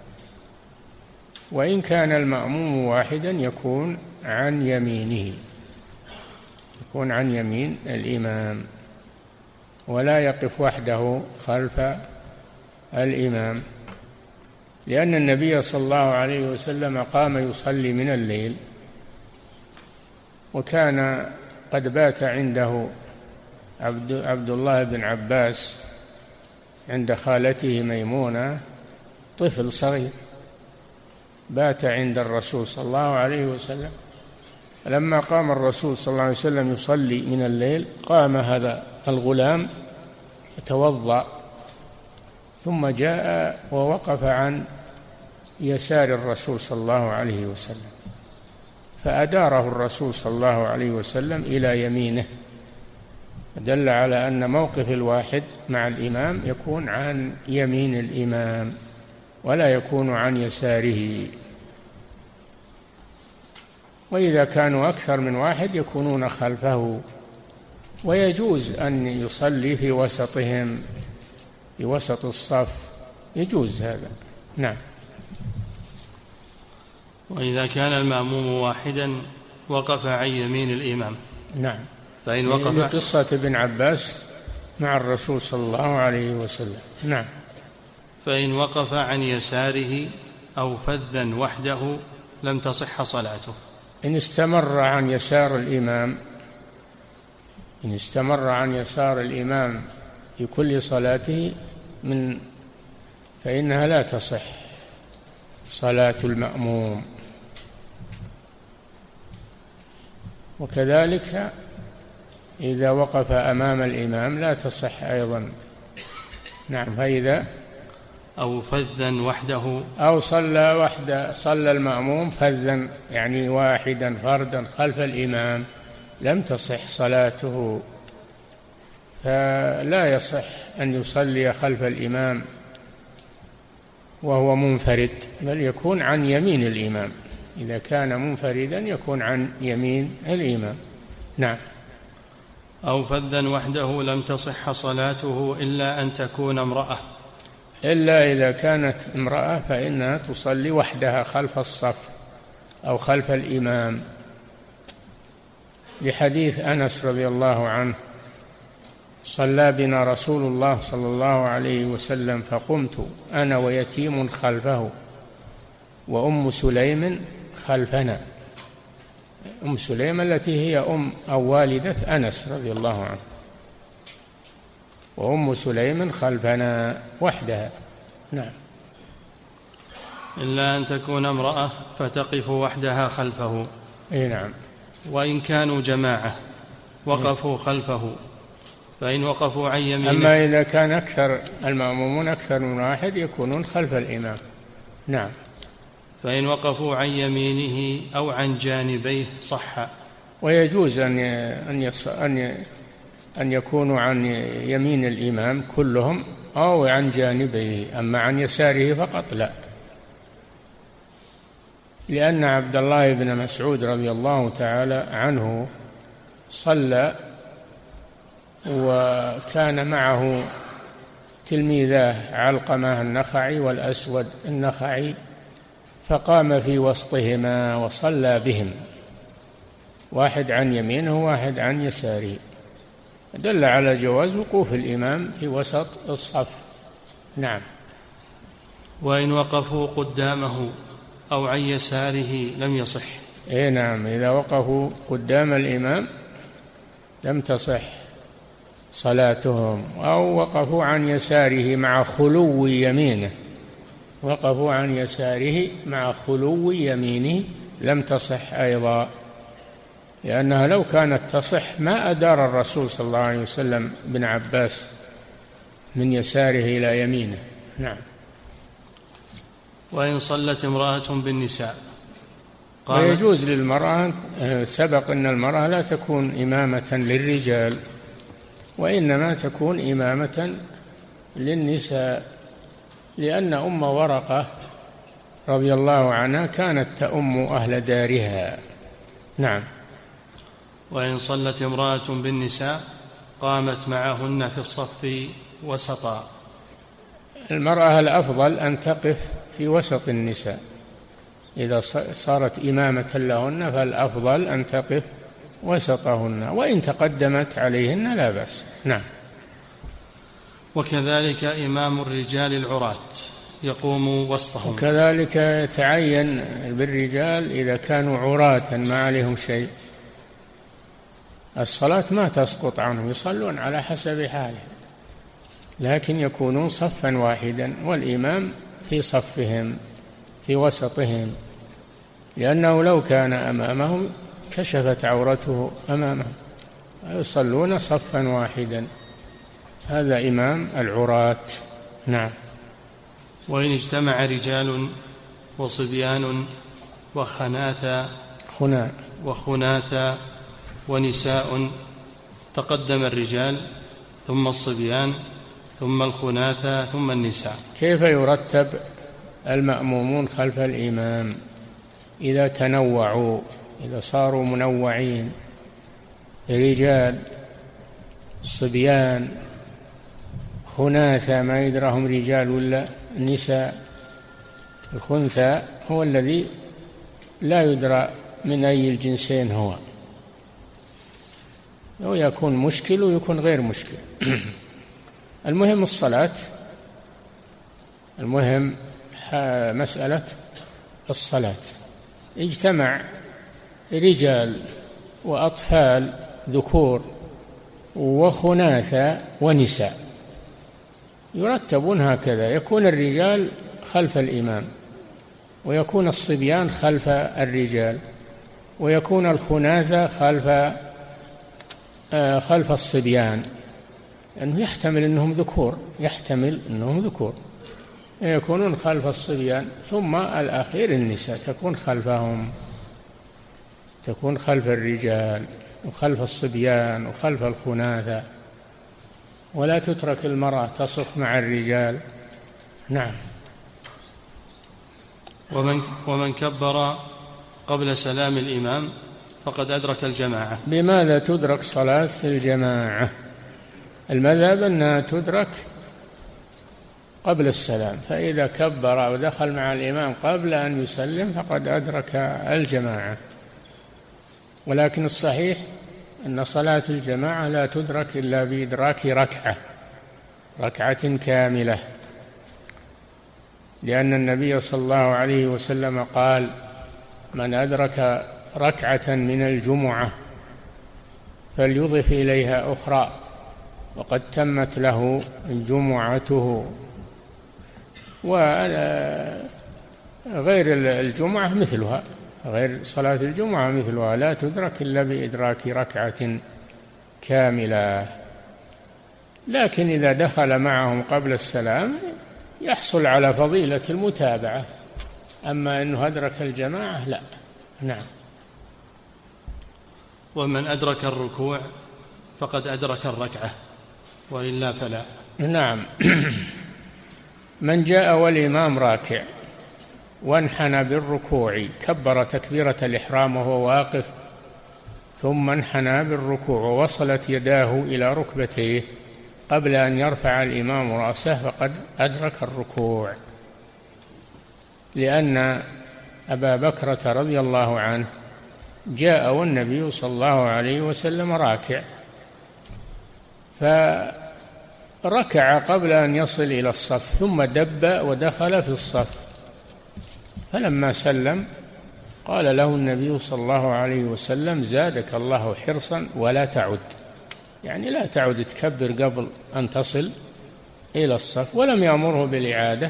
وإن كان المأموم واحدا يكون عن يمينه، يكون عن يمين الإمام ولا يقف وحده خلف الإمام، لأن النبي صلى الله عليه وسلم قام يصلي من الليل وكان قد بات عنده عبد, عبد الله بن عباس عند خالته ميمونة طفل صغير، بات عند الرسول صلى الله عليه وسلم. لما قام الرسول صلى الله عليه وسلم يصلي من الليل قام هذا الغلام توضأ ثم جاء ووقف عن يسار الرسول صلى الله عليه وسلم، فأداره الرسول صلى الله عليه وسلم إلى يمينه، دل على أن موقف الواحد مع الإمام يكون عن يمين الإمام ولا يكون عن يساره. وإذا كانوا أكثر من واحد يكونون خلفه، ويجوز أن يصلي في وسطهم في وسط الصف، يجوز هذا. نعم. وإذا كان المأموم واحدا وقف عن يمين الإمام. نعم. فإن وقف قصة ابن عباس مع الرسول صلى الله عليه وسلم. نعم. فإن وقف عن يساره أو فذا وحده لم تصح صلاته. إن استمر عن يسار الإمام إن استمر عن يسار الإمام في كل صلاته من فإنها لا تصح صلاة المأموم. وكذلك إذا وقف أمام الإمام لا تصح أيضا. نعم. فإذا أو فذا وحده، أو صلى وحده، صلى المأموم فذا يعني واحدا فردا خلف الإمام لم تصح صلاته، فلا يصح أن يصلي خلف الإمام وهو منفرد، بل يكون عن يمين الإمام. إذا كان منفردا يكون عن يمين الإمام. نعم. أو فذا وحده لم تصح صلاته إلا أن تكون امرأة، إلا إذا كانت امرأة فإنها تصلي وحدها خلف الصف أو خلف الإمام، لحديث أنس رضي الله عنه: صلى بنا رسول الله صلى الله عليه وسلم فقمت أنا ويتيم خلفه وأم سليم خلفنا. أم سليم التي هي أم أو والدة أنس رضي الله عنه، وأم سليم خلفنا وحدها. نعم. إلا أن تكون امرأة فتقف وحدها خلفه. إيه نعم. وإن كانوا جماعة وقفوا خلفه، فإن وقفوا عن يمينه. أما إذا كان أكثر المأمومون أكثر من واحد يكونون خلف الإمام. نعم. فإن وقفوا عن يمينه أو عن جانبيه صح. ويجوز أن أن أن أن يكونوا عن يمين الإمام كلهم أو عن جانبيه، أما عن يساره فقط لا، لأن عبد الله بن مسعود رضي الله تعالى عنه صلى وكان معه تلميذاه علقمة النخعي والأسود النخعي، فقام في وسطهما وصلى بهم، واحد عن يمينه وواحد عن يساره، دل على جواز وقوف الإمام في وسط الصف. نعم. وإن وقفوا قدامه أو عن يساره لم يصح. إيه نعم، إذا وقفوا قدام الإمام لم تصح صلاتهم، أو وقفوا عن يساره مع خلو يمينه، وقفوا عن يساره مع خلو يمينه لم تصح أيضا، لأنها لو كانت تصح ما أدار الرسول صلى الله عليه وسلم بن عباس من يساره إلى يمينه. نعم. وإن صلت امرأة بالنساء ويجوز للمرأة، سبق أن المرأة لا تكون إمامة للرجال وإنما تكون إمامة للنساء، لأن أم ورقة رضي الله عنها كانت تؤم أهل دارها. نعم. وإن صلت امرأة بالنساء قامت معهن في الصف وسطا. المرأة الأفضل أن تقف في وسط النساء، إذا صارت إمامة لهن فالأفضل أن تقف وسطهن، وإن تقدمت عليهن لا بأس. نعم. وكذلك إمام الرجال العراة يقوم وسطهم. وكذلك يتعين بالرجال إذا كانوا عراة ما عليهم شيء، الصلاة ما تسقط عنهم، يصلون على حسب حالهم، لكن يكونون صفا واحدا والإمام في صفهم في وسطهم، لأنه لو كان أمامهم كشفت عورته أمامهم، يصلون صفا واحدا. هذا إمام العراة. نعم. وإن اجتمع رجال وصبيان وخناثا خنا وخناثا ونساء تقدم الرجال ثم الصبيان ثم الخناثا ثم النساء. كيف يرتب المأمومون خلف الإمام إذا تنوعوا، إذا صاروا منوعين، رجال صبيان خناثا ما يدرهم رجال ولا نساء؟ الخنثى هو الذي لا يدرى من أي الجنسين هو، أو يكون مشكل ويكون غير مشكل. المهم الصلاة، المهم مسألة الصلاة. اجتمع رجال وأطفال ذكور وخناثى ونساء، يرتبون هكذا، يكون الرجال خلف الإمام، ويكون الصبيان خلف الرجال، ويكون الخناثى خلف آه خلف الصبيان، لأنه يحتمل أنهم ذكور، يحتمل أنهم ذكور، يكونون خلف الصبيان، ثم الأخير النساء تكون خلفهم، تكون خلف الرجال وخلف الصبيان وخلف الخناثة، ولا تترك المرأة تصف مع الرجال. نعم. ومن, ومن كبر قبل سلام الإمام فقد أدرك الجماعة. بماذا تدرك صلاة الجماعة؟ المذهب أنها تدرك قبل السلام، فإذا كبر ودخل مع الإمام قبل أن يسلم فقد أدرك الجماعة. ولكن الصحيح أن صلاة الجماعة لا تدرك إلا بإدراك ركعة ركعة كاملة، لأن النبي صلى الله عليه وسلم قال: من أدرك ركعة من الجمعة فليضف إليها أخرى وقد تمت له جمعته. وغير الجمعة مثلها، غير صلاة الجمعة مثلها لا تدرك إلا بإدراك ركعة كاملة. لكن إذا دخل معهم قبل السلام يحصل على فضيلة المتابعة، أما أنه أدرك الجماعة لا. نعم. ومن أدرك الركوع فقد أدرك الركعة وإلا فلا. نعم. من جاء والإمام راكع وانحنى بالركوع كبر تكبيرة الإحرام وهو واقف، ثم انحنى بالركوع ووصلت يداه إلى ركبتيه قبل أن يرفع الإمام رأسه فقد أدرك الركوع، لأن أبا بكرة رضي الله عنه جاء والنبي صلى الله عليه وسلم راكع، فركع قبل أن يصل إلى الصف ثم دب ودخل في الصف، فلما سلم قال له النبي صلى الله عليه وسلم: زادك الله حرصا ولا تعد، يعني لا تعد تكبر قبل أن تصل إلى الصف، ولم يأمره بالإعادة،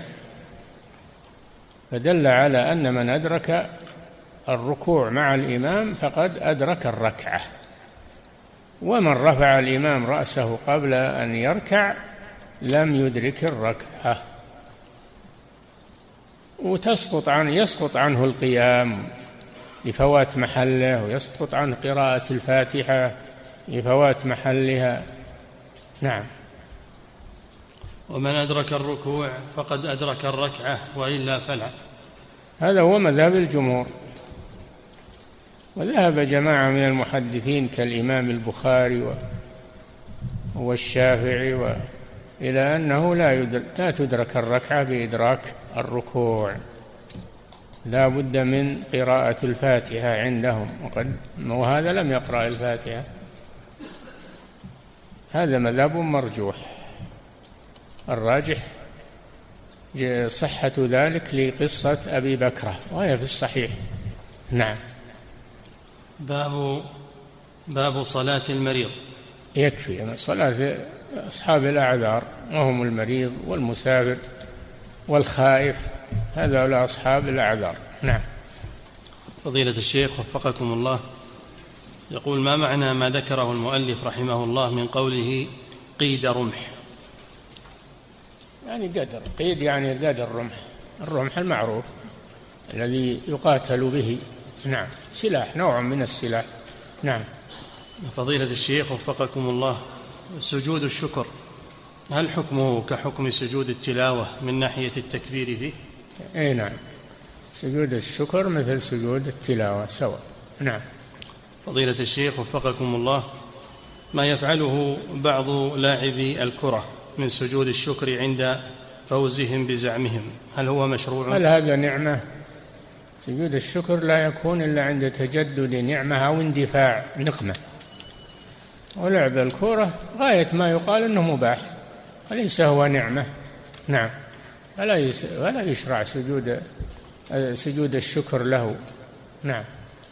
فدل على أن من أدرك الركوع مع الإمام فقد أدرك الركعة، ومن رفع الإمام رأسه قبل أن يركع لم يدرك الركعة، وتسقط عنه يسقط عنه القيام لفوات محله، ويسقط عنه قراءة الفاتحة لفوات محلها. نعم. ومن أدرك الركوع فقد أدرك الركعة وإلا فلا. هذا هو مذهب الجمهور، وذهب جماعة من المحدثين كالإمام البخاري والشافعي إلى أنه لا تدرك الركعة بإدراك الركوع، لا بد من قراءة الفاتحة عندهم، وقد وهذا لم يقرأ الفاتحة. هذا مذهب مرجوح، الراجح صحة ذلك لقصة أبي بكرة وهي في الصحيح. نعم. باب باب صلاة المريض. يكفي صلاة أصحاب الأعذار، وهم المريض والمسافر والخائف، هذا أصحاب الأعذار. نعم. فضيلة الشيخ وفقكم الله، يقول: ما معنى ما ذكره المؤلف رحمه الله من قوله قيد رمح؟ يعني قدر، قيد يعني قدر الرمح، الرمح المعروف الذي يقاتل به. نعم. سلاح، نوع من السلاح. نعم. فضيلة الشيخ وفقكم الله، سجود الشكر هل حكمه كحكم سجود التلاوة من ناحية التكبير فيه؟ اي نعم، سجود الشكر مثل سجود التلاوة سواء. نعم. فضيلة الشيخ وفقكم الله، ما يفعله بعض لاعبي الكرة من سجود الشكر عند فوزهم بزعمهم هل هو مشروع؟ هل هذا نعمة؟ سجود الشكر لا يكون إلا عند تجدد نعمة أو اندفاع نقمة، ولعب الكرة غاية ما يقال أنه مباح وليس هو نعمة. نعم. ولا يشرع سجود سجود الشكر له. نعم.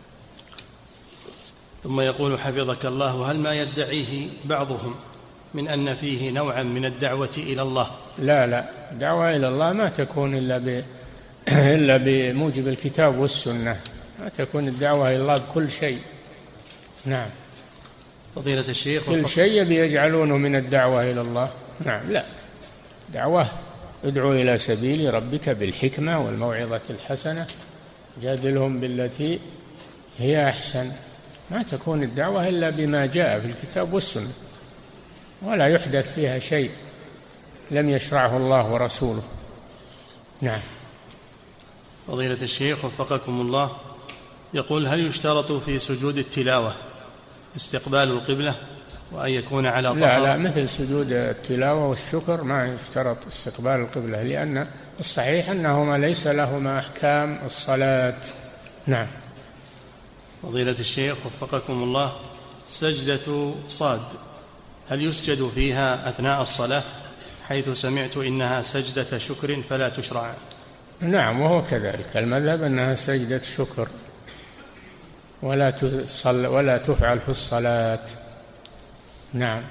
ثم يقول حفظك الله: وهل ما يدعيه بعضهم من أن فيه نوعا من الدعوة إلى الله؟ لا لا، دعوة إلى الله ما تكون إلا ب إلا بموجب الكتاب والسنة، ما تكون الدعوة إلى الله بكل شيء. نعم. فضيلة الشيخ، كل شيء بيجعلونه من الدعوة إلى الله. نعم. لا، دعوة ادعو إلى سبيل ربك بالحكمة والموعظة الحسنة جادلهم بالتي هي أحسن. ما تكون الدعوة إلا بما جاء في الكتاب والسنة، ولا يحدث فيها شيء لم يشرعه الله ورسوله. نعم. فضيلة الشيخ وفقكم الله، يقول: هل يشترط في سجود التلاوة استقبال القبلة وأن يكون على طهارة؟ لا لا، مثل سجود التلاوة والشكر ما يشترط استقبال القبلة، لأن الصحيح أنهما ليس لهما أحكام الصلاة. نعم. فضيلة الشيخ وفقكم الله، سجدة صاد هل يسجد فيها أثناء الصلاة؟ حيث سمعت إنها سجدة شكر فلا تشرع. نعم، وهو كذلك المذهب أنها سجدة شكر ولا تصل ولا تفعل في الصلاة. نعم.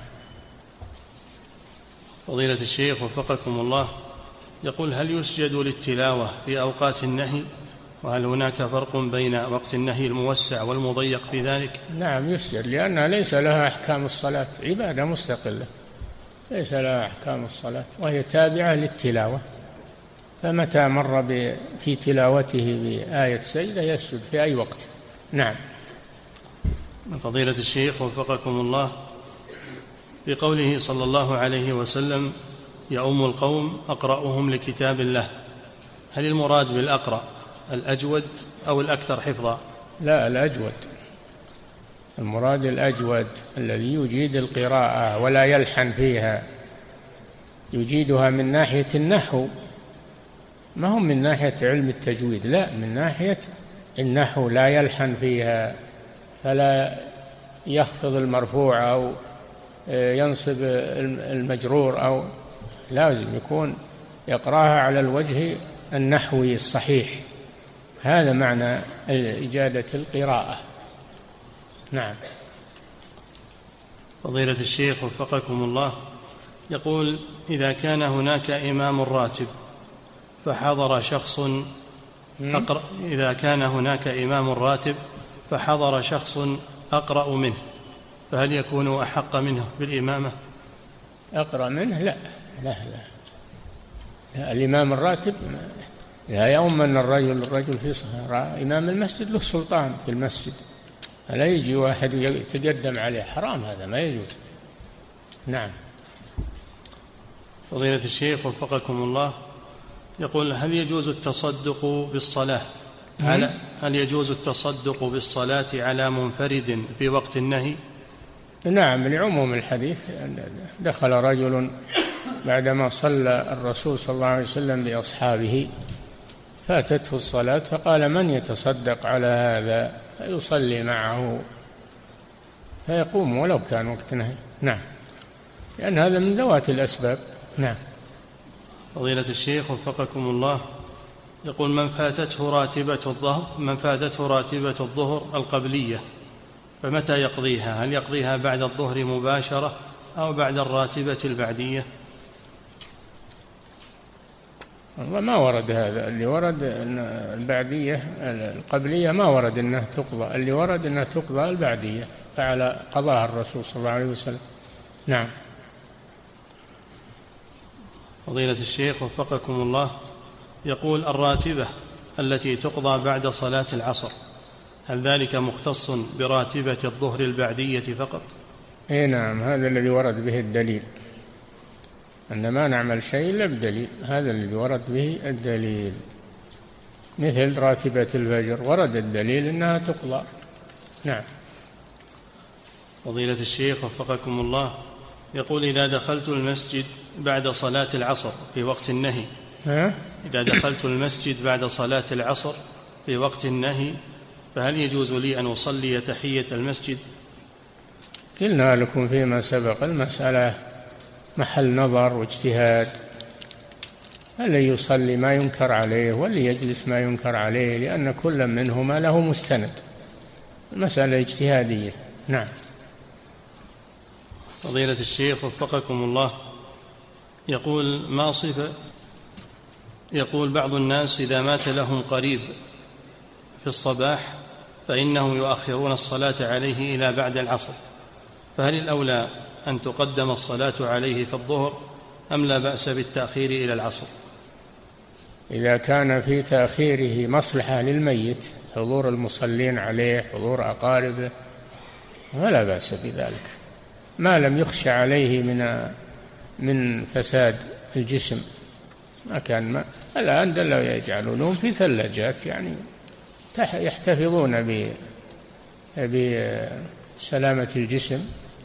فضيلة الشيخ وفقكم الله، يقول: هل يسجد للتلاوة في أوقات النهي؟ وهل هناك فرق بين وقت النهي الموسع والمضيق في ذلك؟ نعم يسجد، لأنها ليس لها أحكام الصلاة، عبادة مستقلة ليس لها أحكام الصلاة، وهي تابعة للتلاوة، فمتى مر في تلاوته بآية سجدة يسجد في أي وقت. نعم. فضيلة الشيخ وفقكم الله، بقوله صلى الله عليه وسلم: يؤم القوم أقرأهم لكتاب الله، هل المراد بالأقرأ الأجود أو الأكثر حفظا؟ لا، الأجود، المراد الأجود الذي يجيد القراءة ولا يلحن فيها، يجيدها من ناحية النحو، ما هم من ناحية علم التجويد، لا، من ناحية النحو، لا يلحن فيها، فلا يخفض المرفوع أو ينصب المجرور، أو لازم يكون يقرأها على الوجه النحوي الصحيح. هذا معنى إجادة القراءة. نعم. فضيلة الشيخ وفقكم الله، يقول: إذا كان هناك إمام راتب فحضر شخص أقرأ إذا كان هناك إمام راتب فحضر شخص أقرأ منه، فهل يكون أحق منه بالإمامة؟ أقرأ منه؟ لا لا لا, لا. الإمام الراتب لا يؤمن الرجل الرجل في صلاة، إمام المسجد له سلطان في المسجد، لا يجي واحد يتقدم عليه، حرام، هذا ما يجوز. نعم. فضيلة الشيخ وفقكم الله، يقول: هل يجوز التصدق بالصلاة على هل يجوز التصدق بالصلاة على منفرد في وقت النهي؟ نعم، لعموم الحديث. دخل رجل بعدما صلى الرسول صلى الله عليه وسلم بأصحابه، فاتته الصلاة، فقال: من يتصدق على هذا؟ فيصلي معه، فيقوم ولو كان وقت نهي. نعم، لأن هذا من ذوات الأسباب. نعم. فضيلة الشيخ وفقكم الله، يقول: من فاتته راتبة الظهر من فاتته راتبة الظهر القبلية فمتى يقضيها؟ هل يقضيها بعد الظهر مباشرة أو بعد الراتبة البعدية؟ والله ما ورد هذا، اللي ورد أن البعدية القبلية ما ورد أنها تقضى، اللي ورد أنها تقضى البعدية، فعلى قضاها الرسول صلى الله عليه وسلم. نعم. فضيلة الشيخ وفقكم الله، يقول: الراتبة التي تقضى بعد صلاة العصر هل ذلك مختص براتبة الظهر البعدية فقط؟ اي نعم، هذا الذي ورد به الدليل، أن ما نعمل شيء إلا بدليل، هذا الذي ورد به الدليل. مثل راتبة الفجر ورد الدليل أنها تقضى. نعم. فضيلة الشيخ وفقكم الله، يقول: إذا دخلت المسجد بعد صلاة العصر في وقت النهي ها؟ إذا دخلت المسجد بعد صلاة العصر في وقت النهي فهل يجوز لي أن أصلي تحية المسجد؟ قلنا لكم فيما سبق، المسألة محل نظر واجتهاد، اللي يصلي ما ينكر عليه واللي يجلس ما ينكر عليه، لأن كل منهما له مستند، المسألة اجتهادية. نعم. فضيلة الشيخ وفقكم الله، يقول: ما صفة يقول بعض الناس إذا مات لهم قريب في الصباح فإنهم يؤخرون الصلاة عليه إلى بعد العصر، فهل الأولى أن تقدم الصلاة عليه في الظهر أم لا بأس بالتأخير إلى العصر؟ إذا كان في تأخيره مصلحة للميت، حضور المصلين عليه، حضور أقاربه، فلا بأس بذلك، ما لم يخشى عليه من من فساد الجسم. ما كان ما الآن لا يجعلونهم في ثلاجات، يعني يحتفظون ب بسلامة الجسم.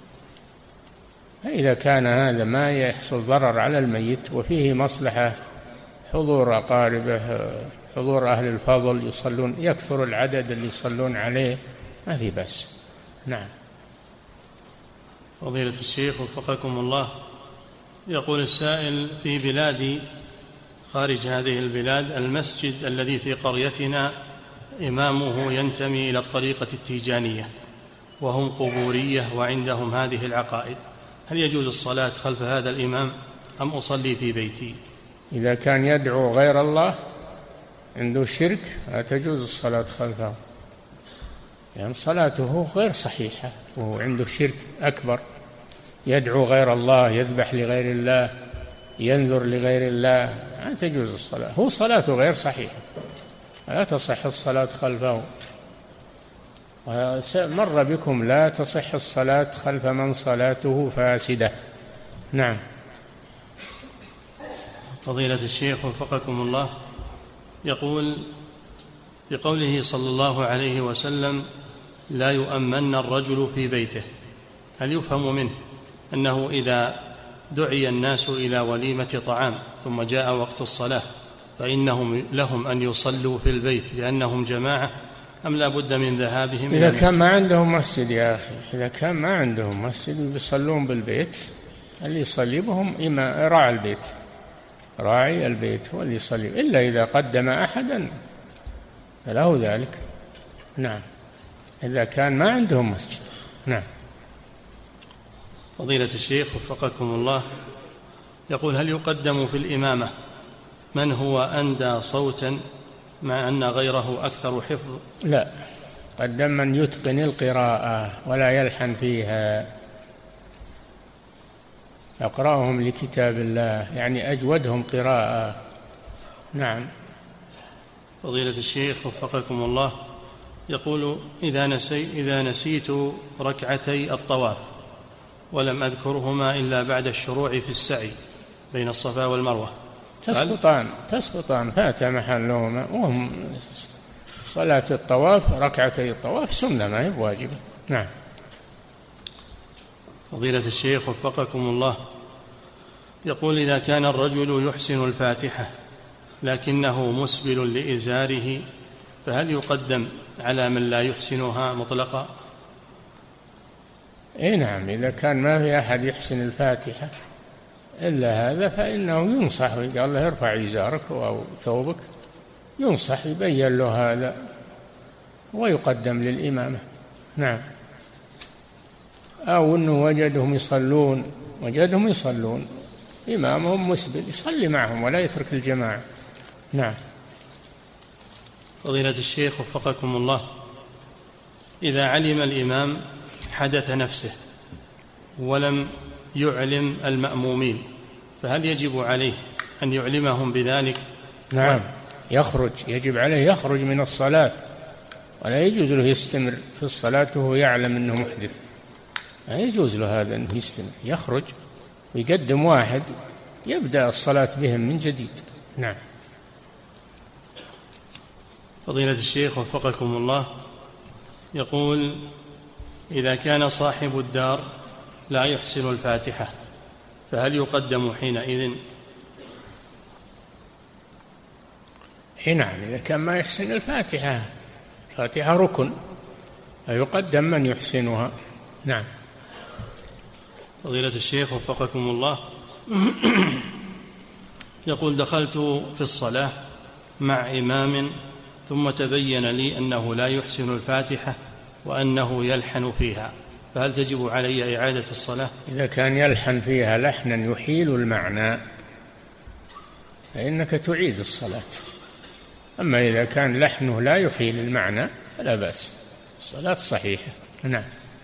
إذا كان هذا ما يحصل ضرر على الميت وفيه مصلحة، حضور أقاربه، حضور أهل الفضل يصلون، يكثر العدد اللي يصلون عليه، ما في بأس. نعم. فضيلة الشيخ وفقكم الله، يقول السائل: في بلادي خارج هذه البلاد المسجد الذي في قريتنا إمامه ينتمي إلى الطريقة التيجانية وهم قبورية وعندهم هذه العقائد، هل يجوز الصلاة خلف هذا الإمام أم أصلي في بيتي؟ إذا كان يدعو غير الله عنده شرك لا تجوز الصلاة خلفه، لأن يعني صلاته غير صحيحة وهو عنده شرك أكبر، يدعو غير الله، يذبح لغير الله، ينذر لغير الله، لا تجوز الصلاة، هو صلاته غير صحيحة، لا تصح الصلاة خلفه. مر بكم لا تصح الصلاة خلف من صلاته فاسدة. نعم. فضيلة الشيخ وفقكم الله، يقول: بقوله صلى الله عليه وسلم: لا يؤمن الرجل في بيته، هل يفهم منه أنه إذا دعي الناس إلى وليمة طعام ثم جاء وقت الصلاة فإنهم لهم أن يصلوا في البيت لأنهم جماعة، أم لا بد من ذهابهم إذا كان ما عندهم مسجد يا أخي، إذا كان ما عندهم مسجد بيصلون بالبيت، اللي يصلي بهم إما راعي البيت، راعي البيت هو اللي يصلي، إلا إذا قدم أحدا فله ذلك. نعم، إذا كان ما عندهم مسجد. نعم. فضيلة الشيخ وفقكم الله، يقول: هل يقدم في الإمامة من هو أندى صوتا مع أن غيره أكثر حفظ؟ لا، قدم من يتقن القراءة ولا يلحن فيها، أقرأهم لكتاب الله، يعني أجودهم قراءة. نعم. فضيلة الشيخ وفقكم الله، يقول: إذا, نسي إذا نسيت ركعتي الطواف ولم أذكرهما إلا بعد الشروع في السعي بين الصفا والمروة تسقطان تسقطان فات محلهما، وهم صلاة الطواف ركعتي الطواف سنة ما هي بواجبة. نعم. فضيلة الشيخ وفقكم الله، يقول: إذا كان الرجل يحسن الفاتحة لكنه مسبل لإزاره فهل يقدم على من لا يحسنها مطلقا؟ إيه نعم، إذا كان ما في أحد يحسن الفاتحة إلا هذا فإنه ينصح، ويقال له ارفع إزارك أو ثوبك، ينصح يبين له هذا ويقدم للإمامة. نعم. أو أنه وجدهم يصلون وجدهم يصلون إمامهم مسبل يصلي معهم ولا يترك الجماعة. نعم. فضيلة الشيخ وفقكم الله، إذا علم الإمام حدث نفسه ولم يعلم المأمومين فهل يجب عليه أن يعلمهم بذلك؟ نعم، يخرج، يجب عليه يخرج من الصلاة، ولا يجوز له يستمر في الصلاة وهو يعلم أنه محدث، لا يجوز له هذا أنه يستمر، يخرج ويقدم واحد يبدأ الصلاة بهم من جديد. نعم. فضيلة الشيخ وفقكم الله، يقول: إذا كان صاحب الدار لا يحسن الفاتحة فهل يقدم حينئذ؟ نعم، إذا كان ما يحسن الفاتحة، الفاتحة ركن، فيقدم من يحسنها. نعم. فضيلة الشيخ وفقكم الله، يقول: دخلت في الصلاة مع إمام ثم تبين لي أنه لا يحسن الفاتحة وأنه يلحن فيها، فهل تجب علي إعادة الصلاة؟ إذا كان يلحن فيها لحنا يحيل المعنى فإنك تعيد الصلاة، أما إذا كان لحنه لا يحيل المعنى فلا بأس، الصلاة صحيحة. نعم.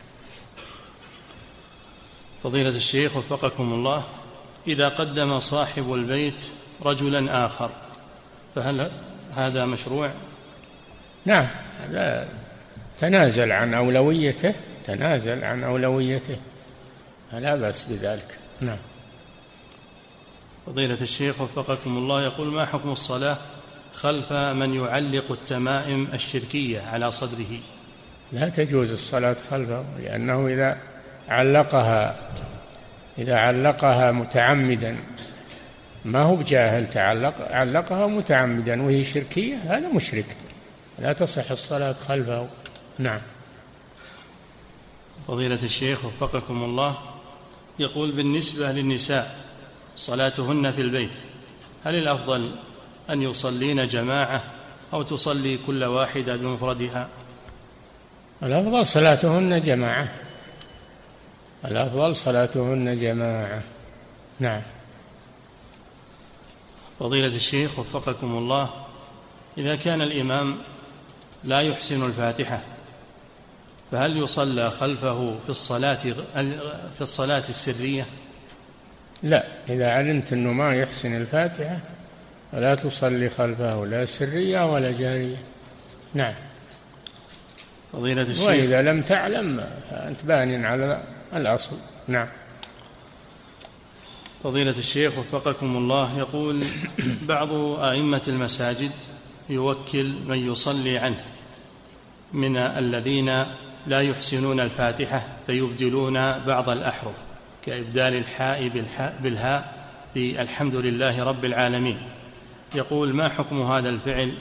فضيلة الشيخ وفقكم الله، إذا قدم صاحب البيت رجلا آخر فهل هذا مشروع؟ نعم، هذا تنازل عن أولويته تنازل عن أولويته لا بأس بذلك. نعم. فضيلة الشيخ وفقكم الله، يقول: ما حكم الصلاة خلف من يعلق التمائم الشركية على صدره؟ لا تجوز الصلاة خلفه، لأنه إذا علقها إذا علقها متعمدا، ما هو بجاهل، تعلق علقها متعمدا وهي شركية، هذا مشرك، لا تصح الصلاة خلفه. نعم. فضيلة الشيخ وفقكم الله، يقول: بالنسبة للنساء صلاتهن في البيت، هل الأفضل أن يصلين جماعة أو تصلي كل واحدة بمفردها؟ الأفضل صلاتهن جماعة الأفضل صلاتهن جماعة. نعم. فضيلة الشيخ وفقكم الله، إذا كان الإمام لا يحسن الفاتحة فهل يصلى خلفه في الصلاة في الصلاة السرية؟ لا، إذا علمت أنه ما يحسن الفاتحة فلا تصلي خلفه، لا سرية ولا جارية. نعم. فضيلة الشيخ، وإذا لم تعلم فأنت بان على الأصل. نعم. فضيلة الشيخ وفقكم الله، يقول: بعض أئمة المساجد يوكل من يصلي عنه من الذين لا يحسنون الفاتحة فيبدلون بعض الأحرف، كإبدال الحاء بالهاء في الحمد لله رب العالمين. يقول: ما حكم هذا الفعل؟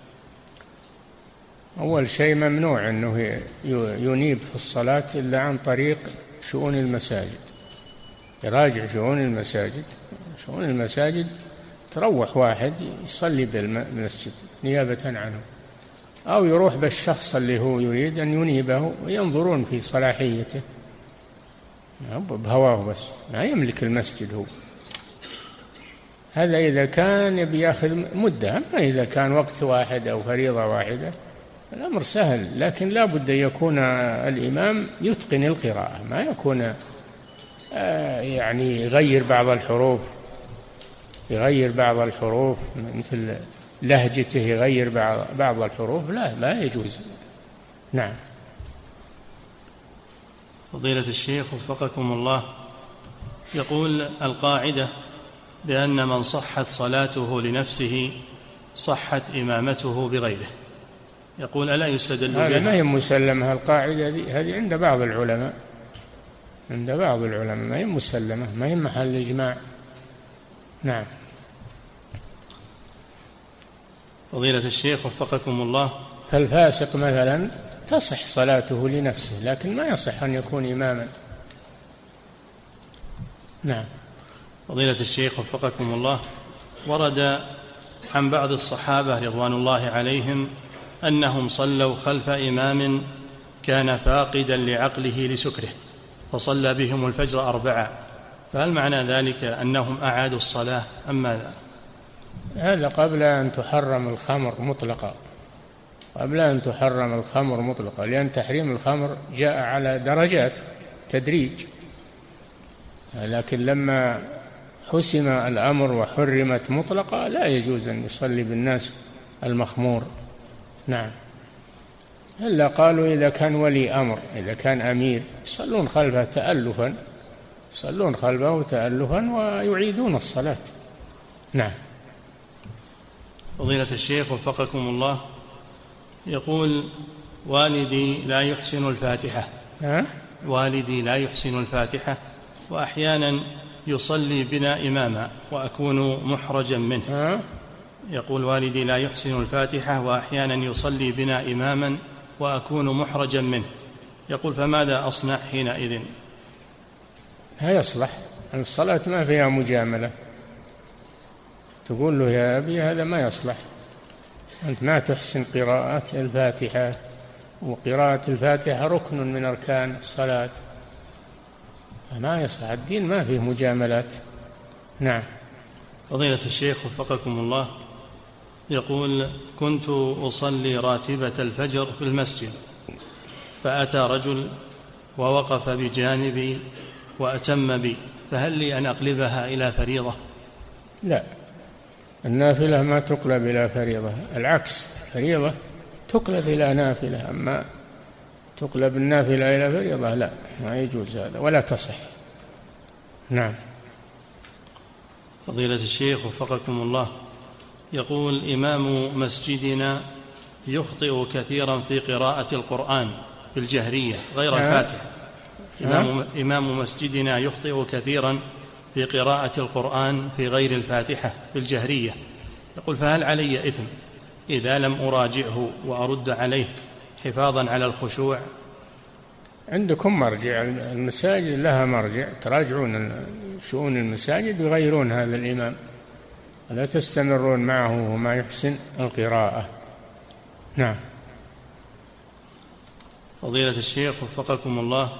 أول شيء ممنوع أنه ينيب في الصلاة إلا عن طريق شؤون المساجد، يراجع شؤون المساجد. شؤون المساجد تروح واحد يصلي بالمسجد نيابة عنه، أو يروح بالشخص اللي هو يريد أن ينيبه وينظرون في صلاحيته بهواه، بس ما يملك المسجد هو. هذا إذا كان بياخذ مدة. أما إذا كان وقت واحد أو فريضة واحدة الأمر سهل، لكن لا بد يكون الإمام يتقن القراءة، ما يكون يعني يغير بعض الحروف يغير بعض الحروف مثل لهجته، يغير بعض الحروف، لا لا يجوز. نعم. فضيلة الشيخ وفقكم الله، يقول: القاعدة بأن من صحت صلاته لنفسه صحت إمامته بغيره، يقول: ألا يستدل بها؟ هذا ما هي مسلمة القاعدة هذه عند بعض العلماء عند بعض العلماء ما هي مسلمة، ما هي محل إجماع. نعم. فضيلة الشيخ وفقكم الله، فالفاسق مثلا تصح صلاته لنفسه، لكن ما يصح أن يكون إماما. نعم. فضيلة الشيخ وفقكم الله، ورد عن بعض الصحابة رضوان الله عليهم أنهم صلوا خلف إمام كان فاقدا لعقله لسكره فصلى بهم الفجر أربعة، فهل معنى ذلك أنهم أعادوا الصلاة أم ماذا؟ هذا قبل أن تحرم الخمر مطلقا قبل أن تحرم الخمر مطلقا لأن تحريم الخمر جاء على درجات تدريج، لكن لما حسم الأمر وحرمت مطلقا لا يجوز أن يصلي بالناس المخمور. نعم. إلا قالوا إذا كان ولي أمر، إذا كان أمير يصلون خلفه تألفا يصلون خلفه تألفا ويعيدون الصلاة. نعم. فضيلة الشيخ وفقكم الله، يقول: والدي لا يحسن الفاتحة ها؟ والدي لا يحسن الفاتحة وأحيانا يصلي بنا إماما وأكون محرجا منه. ها؟ يقول: والدي لا يحسن الفاتحة وأحيانا يصلي بنا إماما وأكون محرجا منه. يقول: فماذا أصنع حينئذ؟ ها يصلح، الصلاة ما فيها مجاملة، تقول له: يا أبي هذا ما يصلح، أنت ما تحسن قراءة الفاتحة، وقراءة الفاتحة ركن من أركان الصلاة، ما يصلح، الدين ما فيه مجاملات. نعم. فضيلة الشيخ وفقكم الله، يقول: كنت أصلي راتبة الفجر في المسجد فأتى رجل ووقف بجانبي وأتم بي، فهل لي أن أقلبها إلى فريضة؟ لا، النافلة ما تقلب إلى فريضة، العكس، فريضة تقلب إلى نافلة، أما تقلب النافلة إلى فريضة لا، ما يجوز هذا ولا تصح. نعم. فضيلة الشيخ وفقكم الله، يقول إمام مسجدنا يخطئ كثيرا في قراءة القرآن في الجهرية غير الفاتحة. إمام, إمام مسجدنا يخطئ كثيرا في قراءة القرآن في غير الفاتحة في الجهرية. يقول فهل علي إثم إذا لم أراجعه وأرد عليه حفاظا على الخشوع؟ عندكم مرجع، المساجد لها مرجع، تراجعون شؤون المساجد ويغيرون هذا الإمام، لا تستمرون معه وما يحسن القراءة. نعم. فضيلة الشيخ وفقكم الله،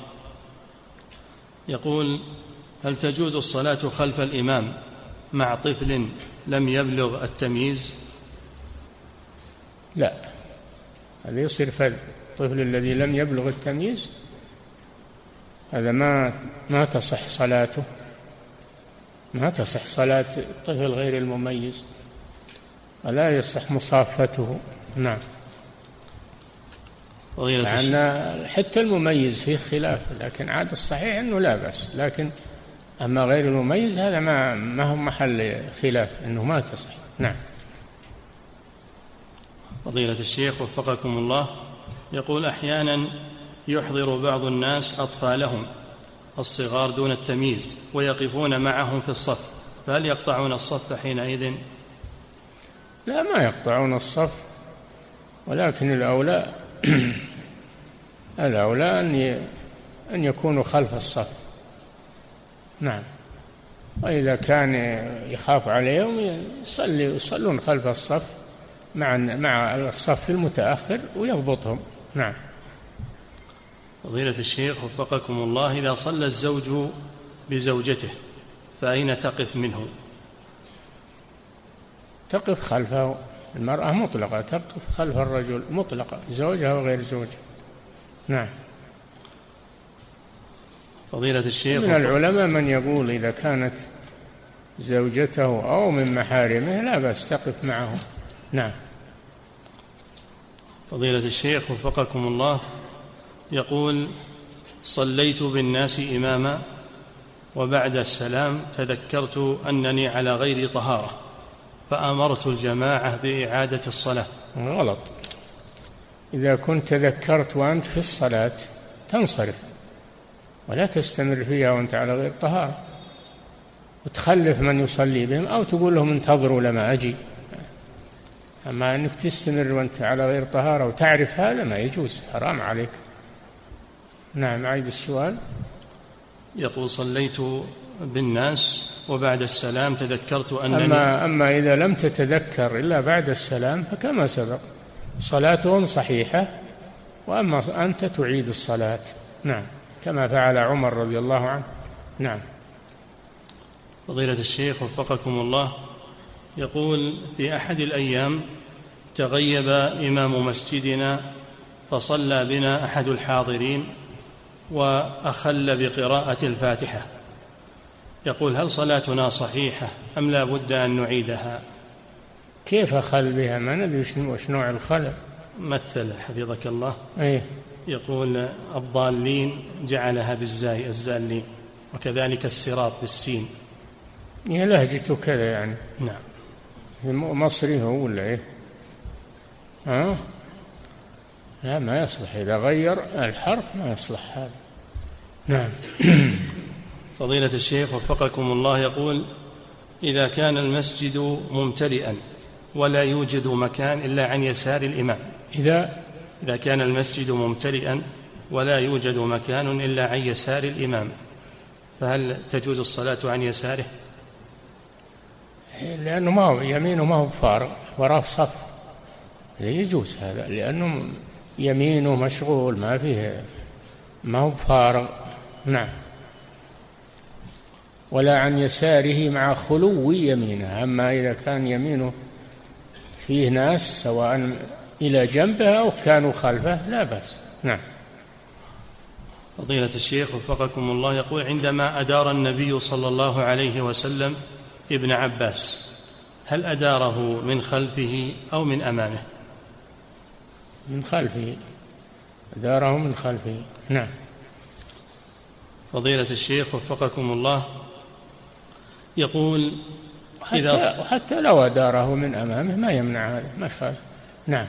يقول هل تجوز الصلاة خلف الإمام مع طفل لم يبلغ التمييز؟ لا، هذا يصير فذ، الطفل الذي لم يبلغ التمييز هذا ما ما تصح صلاته، ما تصح صلاة الطفل غير المميز، ولا يصح مصافته. نعم. لأن حتى المميز فيه خلاف، لكن عاد الصحيح أنه لا بأس، لكن أما غير المميز هذا ما ما هو محل خلاف أنه ما تصح. نعم. فضيلة الشيخ وفقكم الله، يقول أحيانا يحضر بعض الناس أطفالهم الصغار دون التمييز ويقفون معهم في الصف، فهل يقطعون الصف حينئذ؟ لا، ما يقطعون الصف، ولكن الأولى الأولى أن أن يكونوا خلف الصف. نعم. وإذا كان يخاف عليهم يصلي يصلون خلف الصف مع مع الصف المتأخر ويضبطهم. نعم. فضيلة الشيخ وفقكم الله، إذا صلى الزوج بزوجته فأين تقف منه؟ تقف خلفه، المرأة مطلقة تقف خلف الرجل مطلقة، زوجها وغير زوجها. نعم. فضيلة الشيخ، من العلماء من يقول إذا كانت زوجته أو من محارمه لا بأس تقف معه. نعم. فضيلة الشيخ وفقكم الله، يقول صليت بالناس إماما وبعد السلام تذكرت أنني على غير طهارة فأمرت الجماعة بإعادة الصلاة. غلط. إذا كنت تذكرت وأنت في الصلاة تنصرف ولا تستمر فيها وأنت على غير طهارة، وتخلف من يصلي بهم أو تقول لهم انتظروا لما أجي. أما أنك تستمر وأنت على غير طهارة وتعرف هذا ما يجوز، حرام عليك. نعم. أعيد السؤال. يقول صليت بالناس وبعد السلام تذكرت أنني أما, أما إذا لم تتذكر إلا بعد السلام فكما سبق صلاتهم صحيحة، وأما أنت تعيد الصلاة. نعم. كما فعل عمر رضي الله عنه. نعم. فضيلة الشيخ وفقكم الله، يقول في أحد الأيام تغيب إمام مسجدنا فصلى بنا أحد الحاضرين وأخل بقراءة الفاتحة، يقول هل صلاتنا صحيحة أم لا بد أن نعيدها؟ كيف أخل بها؟ ما ندري وش نوع الخلل. مثل حفظك الله. أيه؟ يقول الضالين جعلها بالزاي الزالين، وكذلك الصراط بالسين. هي لهجته كذا يعني. نعم. مصري هو ولا إيه؟ ها؟ لا، ما يصلح إذا غير الحرف ما يصلح هذا. نعم. فضيلة الشيخ وفقكم الله، يقول إذا كان المسجد ممتلئا ولا يوجد مكان إلا عن يسار الإمام، إذا إذا كان المسجد ممتلئا ولا يوجد مكان إلا عن يسار الإمام، فهل تجوز الصلاة عن يساره؟ لأنه ما هو يمينه ما هو فارغ، وراه صف، لا يجوز هذا، لأنه يمينه مشغول ما فيه، ما هو فارغ. نعم. ولا عن يساره مع خلو يمينه. أما إذا كان يمينه فيه ناس سواء إلى جنبه أو كانوا خلفه لا بأس. نعم. فضيلة الشيخ وفقكم الله، يقول عندما أدار النبي صلى الله عليه وسلم ابن عباس هل أداره من خلفه أو من أمامه؟ من خلفه، أداره من خلفه. نعم. فضيلة الشيخ وفقكم الله، يقول إذا حتى, حتى لو أداره من أمامه ما يمنع هذا، ما يخالف. نعم.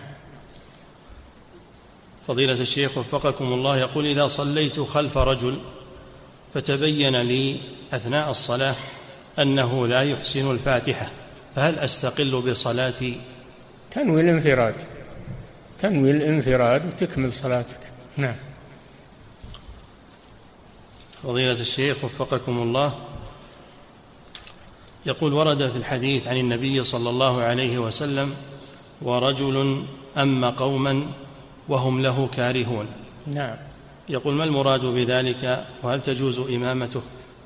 فضيلة الشيخ وفقكم الله، يقول إذا صليت خلف رجل فتبين لي أثناء الصلاة أنه لا يحسن الفاتحة، فهل أستقل بصلاتي؟ تنوي الانفراد، تنوي الانفراد وتكمل صلاتك. نعم. فضيلة الشيخ وفقكم الله، يقول ورد في الحديث عن النبي صلى الله عليه وسلم: ورجل أم قوما وهم له كارهون. نعم. يقول ما المراد بذلك، وهل تجوز إمامته؟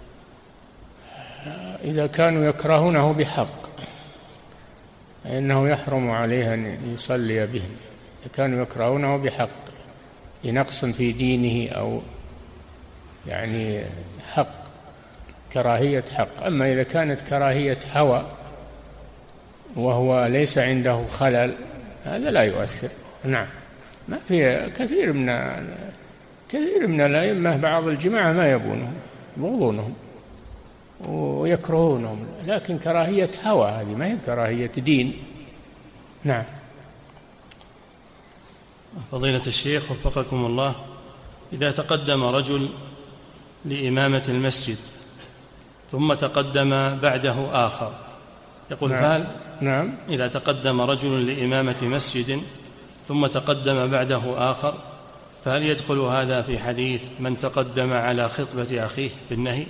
إذا كانوا يكرهونه بحق فإنه يحرم عليه أن يصلي بهم، إذا كانوا يكرهونه بحق لنقص في دينه أو يعني حق، كراهية حق. أما إذا كانت كراهية هوى وهو ليس عنده خلل هذا لا يؤثر. نعم. ما في كثير من كثير من الأئمة بعض الجماعة ما يبونهم، يبغضونهم ويكرهونهم، لكن كراهية هوى هذه ما هي كراهية دين. نعم. فضيلة الشيخ وفقكم الله، إذا تقدم رجل لإمامة المسجد ثم تقدم بعده آخر، يقول نعم. فهل نعم. إذا تقدم رجل لإمامة مسجد ثم تقدم بعده آخر، فهل يدخل هذا في حديث من تقدم على خطبة أخيه بالنهي؟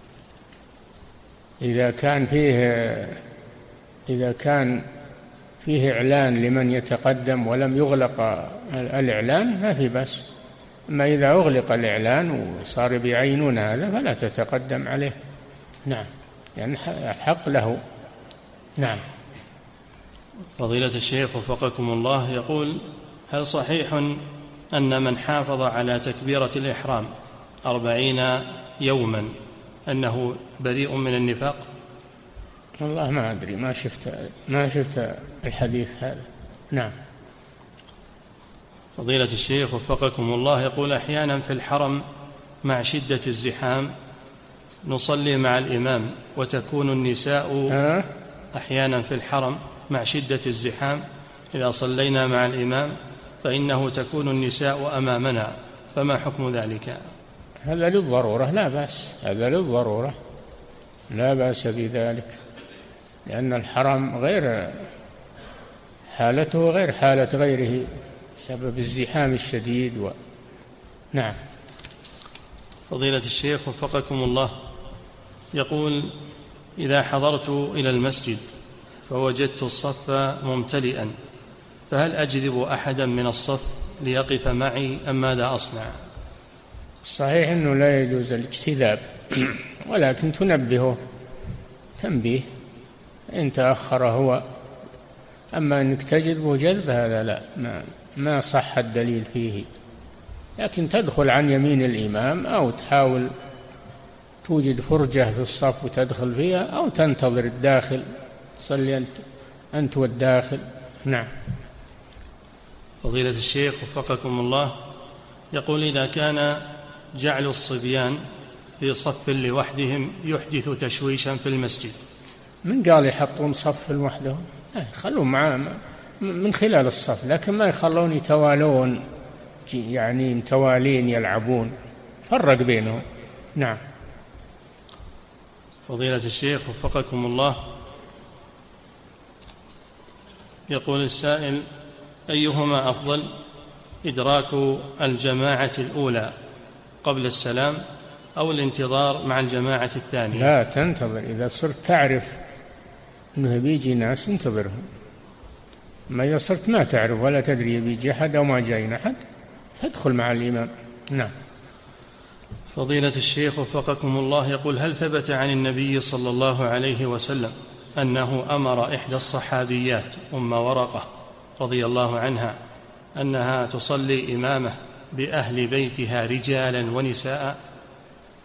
إذا كان فيه إذا كان فيه إعلان لمن يتقدم ولم يغلق الإعلان ما في بس. أما إذا أغلق الإعلان وصار بيعينون هذا فلا تتقدم عليه. نعم، يعني حق له. نعم. فضيلة الشيخ وفقكم الله، يقول هل صحيح أن من حافظ على تكبيرة الإحرام أربعين يوما أنه بريء من النفاق؟ والله ما أدري، ما شفت ما شفت الحديث هذا. نعم. فضيلة الشيخ وفقكم الله، يقول أحيانا في الحرم مع شدة الزحام نصلي مع الإمام وتكون النساء أه؟ أحيانا في الحرم مع شدة الزحام إذا صلينا مع الإمام فإنه تكون النساء أمامنا، فما حكم ذلك؟ هذا للضرورة، لا بأس، هذا للضرورة لا بأس بذلك، لأن الحرم غير حالته غير حالة غيره بسبب الزحام الشديد و... نعم. فضيلة الشيخ وفقكم الله، يقول إذا حضرت إلى المسجد فوجدت الصف ممتلئا فهل أجذب أحدا من الصف ليقف معي أم ماذا أصنع؟ صحيح أنه لا يجوز الاجتذاب، ولكن تنبهه تنبيه إن تأخر هو. أما أنك تجذبه جذب هذا لا، ما, ما صح الدليل فيه. لكن تدخل عن يمين الإمام أو تحاول توجد فرجة في الصف وتدخل فيها، أو تنتظر الداخل تصلي أنت, أنت والداخل. نعم. فضيلة الشيخ وفقكم الله، يقول إذا كان جعل الصبيان في صف لوحدهم يحدث تشويشا في المسجد، من قال يحطون صف لوحدهم؟ يخلون معاه من خلال الصف، لكن ما يخلون يتوالون يعني متوالين يلعبون، فرق بينهم. نعم. فضيلة الشيخ وفقكم الله، يقول السائل أيهما أفضل، إدراك الجماعة الأولى قبل السلام أو الانتظار مع الجماعة الثانية؟ لا، تنتظر. إذا صرت تعرف أنه بيجي ناس انتظرهم، ما إذا صرت ما تعرف ولا تدري بيجي أحد أو ما جاي أحد تدخل مع الإمام. نعم. فضيلة الشيخ وفقكم الله، يقول هل ثبت عن النبي صلى الله عليه وسلم أنه أمر إحدى الصحابيات أم ورقة رضي الله عنها أنها تصلي إمامه بأهل بيتها رجالا ونساء؟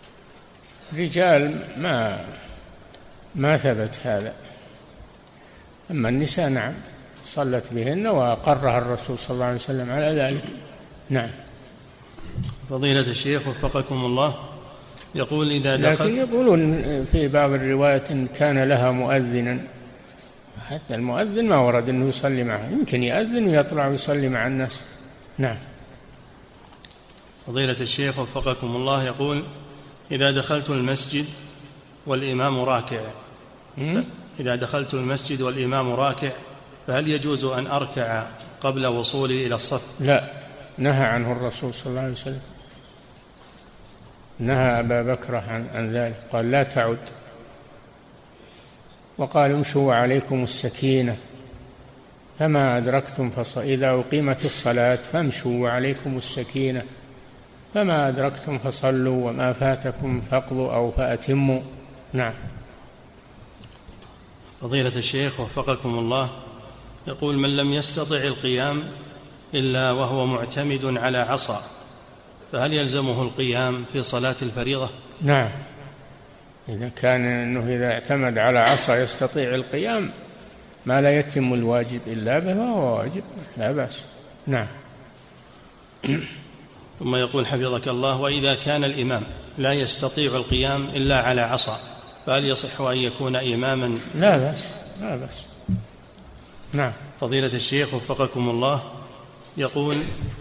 رجال ما ما ثبت هذا، أما النساء نعم صلت بهن وأقرها الرسول صلى الله عليه وسلم على ذلك. نعم. فضيلة الشيخ وفقكم الله يقول إذا دخل، لكن يقولون في بعض الروايات إن كان لها مؤذنا، حتى المؤذن ما ورد أنه يصلي معه، يمكن يأذن ويطلع ويصلي مع الناس. نعم. فضيلة الشيخ وفقكم الله يقول إذا دخلت المسجد والإمام راكع إذا دخلت المسجد والإمام راكع فهل يجوز أن أركع قبل وصولي إلى الصف؟ لا، نهى عنه الرسول صلى الله عليه وسلم، نهى أبا بكر عن, عن ذلك، قال لا تعد، وقال امشوا وعليكم السكينة، فما أدركتم فص... إذا أقيمت الصلاة فامشوا وعليكم السكينة، فما أدركتم فصلوا وما فاتكم فاقضوا أو فأتموا. نعم. فضيلة الشيخ وفقكم الله يقول من لم يستطع القيام إلا وهو معتمد على عصا فهل يلزمه القيام في صلاة الفريضة؟ نعم، إذا كان أنه إذا اعتمد على عصا يستطيع القيام ما لا يتم الواجب إلا به فهو واجب، لا بأس. نعم. ثم يقول حفظك الله وإذا كان الإمام لا يستطيع القيام إلا على عصا فهل يصح أن يكون إماما؟ لا بأس، لا بأس. نعم. فضيلة الشيخ وفقكم الله يقول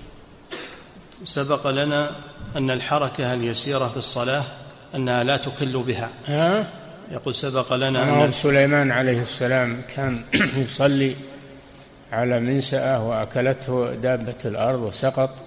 سبق لنا أن الحركة اليسيرة في الصلاة أنها لا تخل بها. ها؟ يقول سبق لنا أن سليمان عليه السلام كان يصلي على منسأة وأكلته دابة الأرض وسقط،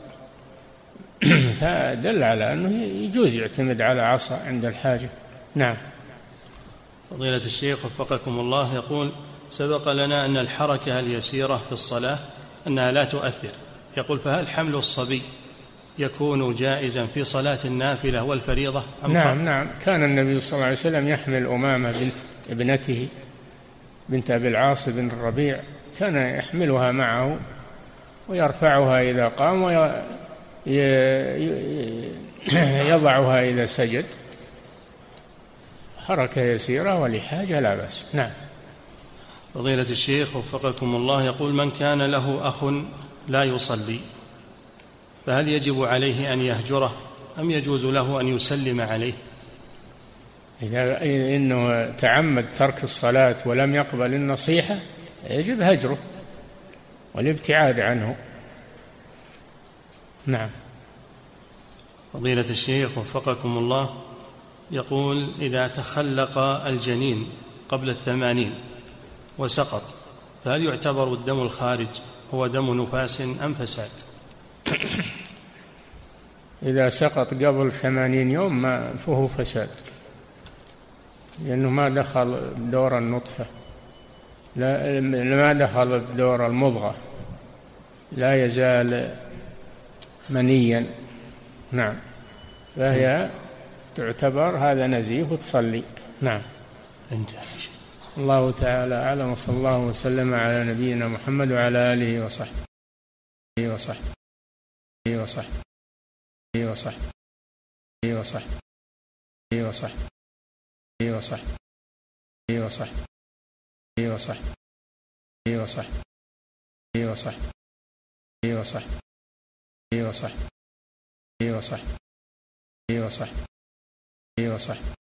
فدل على أنه يجوز يعتمد على عصا عند الحاجة. نعم. فضيلة الشيخ وفقكم الله يقول سبق لنا أن الحركة اليسيرة في الصلاة أنها لا تؤثر، يقول فهل حمل الصبي يكون جائزا في صلاة النافلة والفريضة أم؟ نعم نعم، كان النبي صلى الله عليه وسلم يحمل أمامة بنت ابنته بنت أبي العاص بن الربيع، كان يحملها معه ويرفعها إذا قام ويضعها إذا سجد، حركة يسيرة ولحاجة لا بأس. نعم. فضيلة الشيخ وفقكم الله يقول من كان له أخ لا يصلي فهل يجب عليه أن يهجره أم يجوز له أن يسلم عليه؟ إذا إنه تعمد ترك الصلاة ولم يقبل النصيحة يجب هجره والابتعاد عنه. نعم. فضيلة الشيخ وفقكم الله يقول إذا تخلق الجنين قبل الثمانين وسقط فهل يعتبر الدم الخارج هو دم نفاس أم فساد؟ إذا سقط قبل ثمانين يوم ما فهو فساد، لأنه ما دخل دور النطفة، لا ما دخل دور المضغة، لا يزال منيا. نعم. فهي تعتبر هذا نزيف وتصلي. نعم. انتهى. الله تعالى أعلم، وصلى الله وسلم على نبينا محمد وعلى آله وصحبه وصحبه وصحبه وصحبه وصحبه وصحبه وصحبه وصحبه وصحبه وصحبه وصحبه وصحبه وصحبه وصحبه وصحبه وصحبه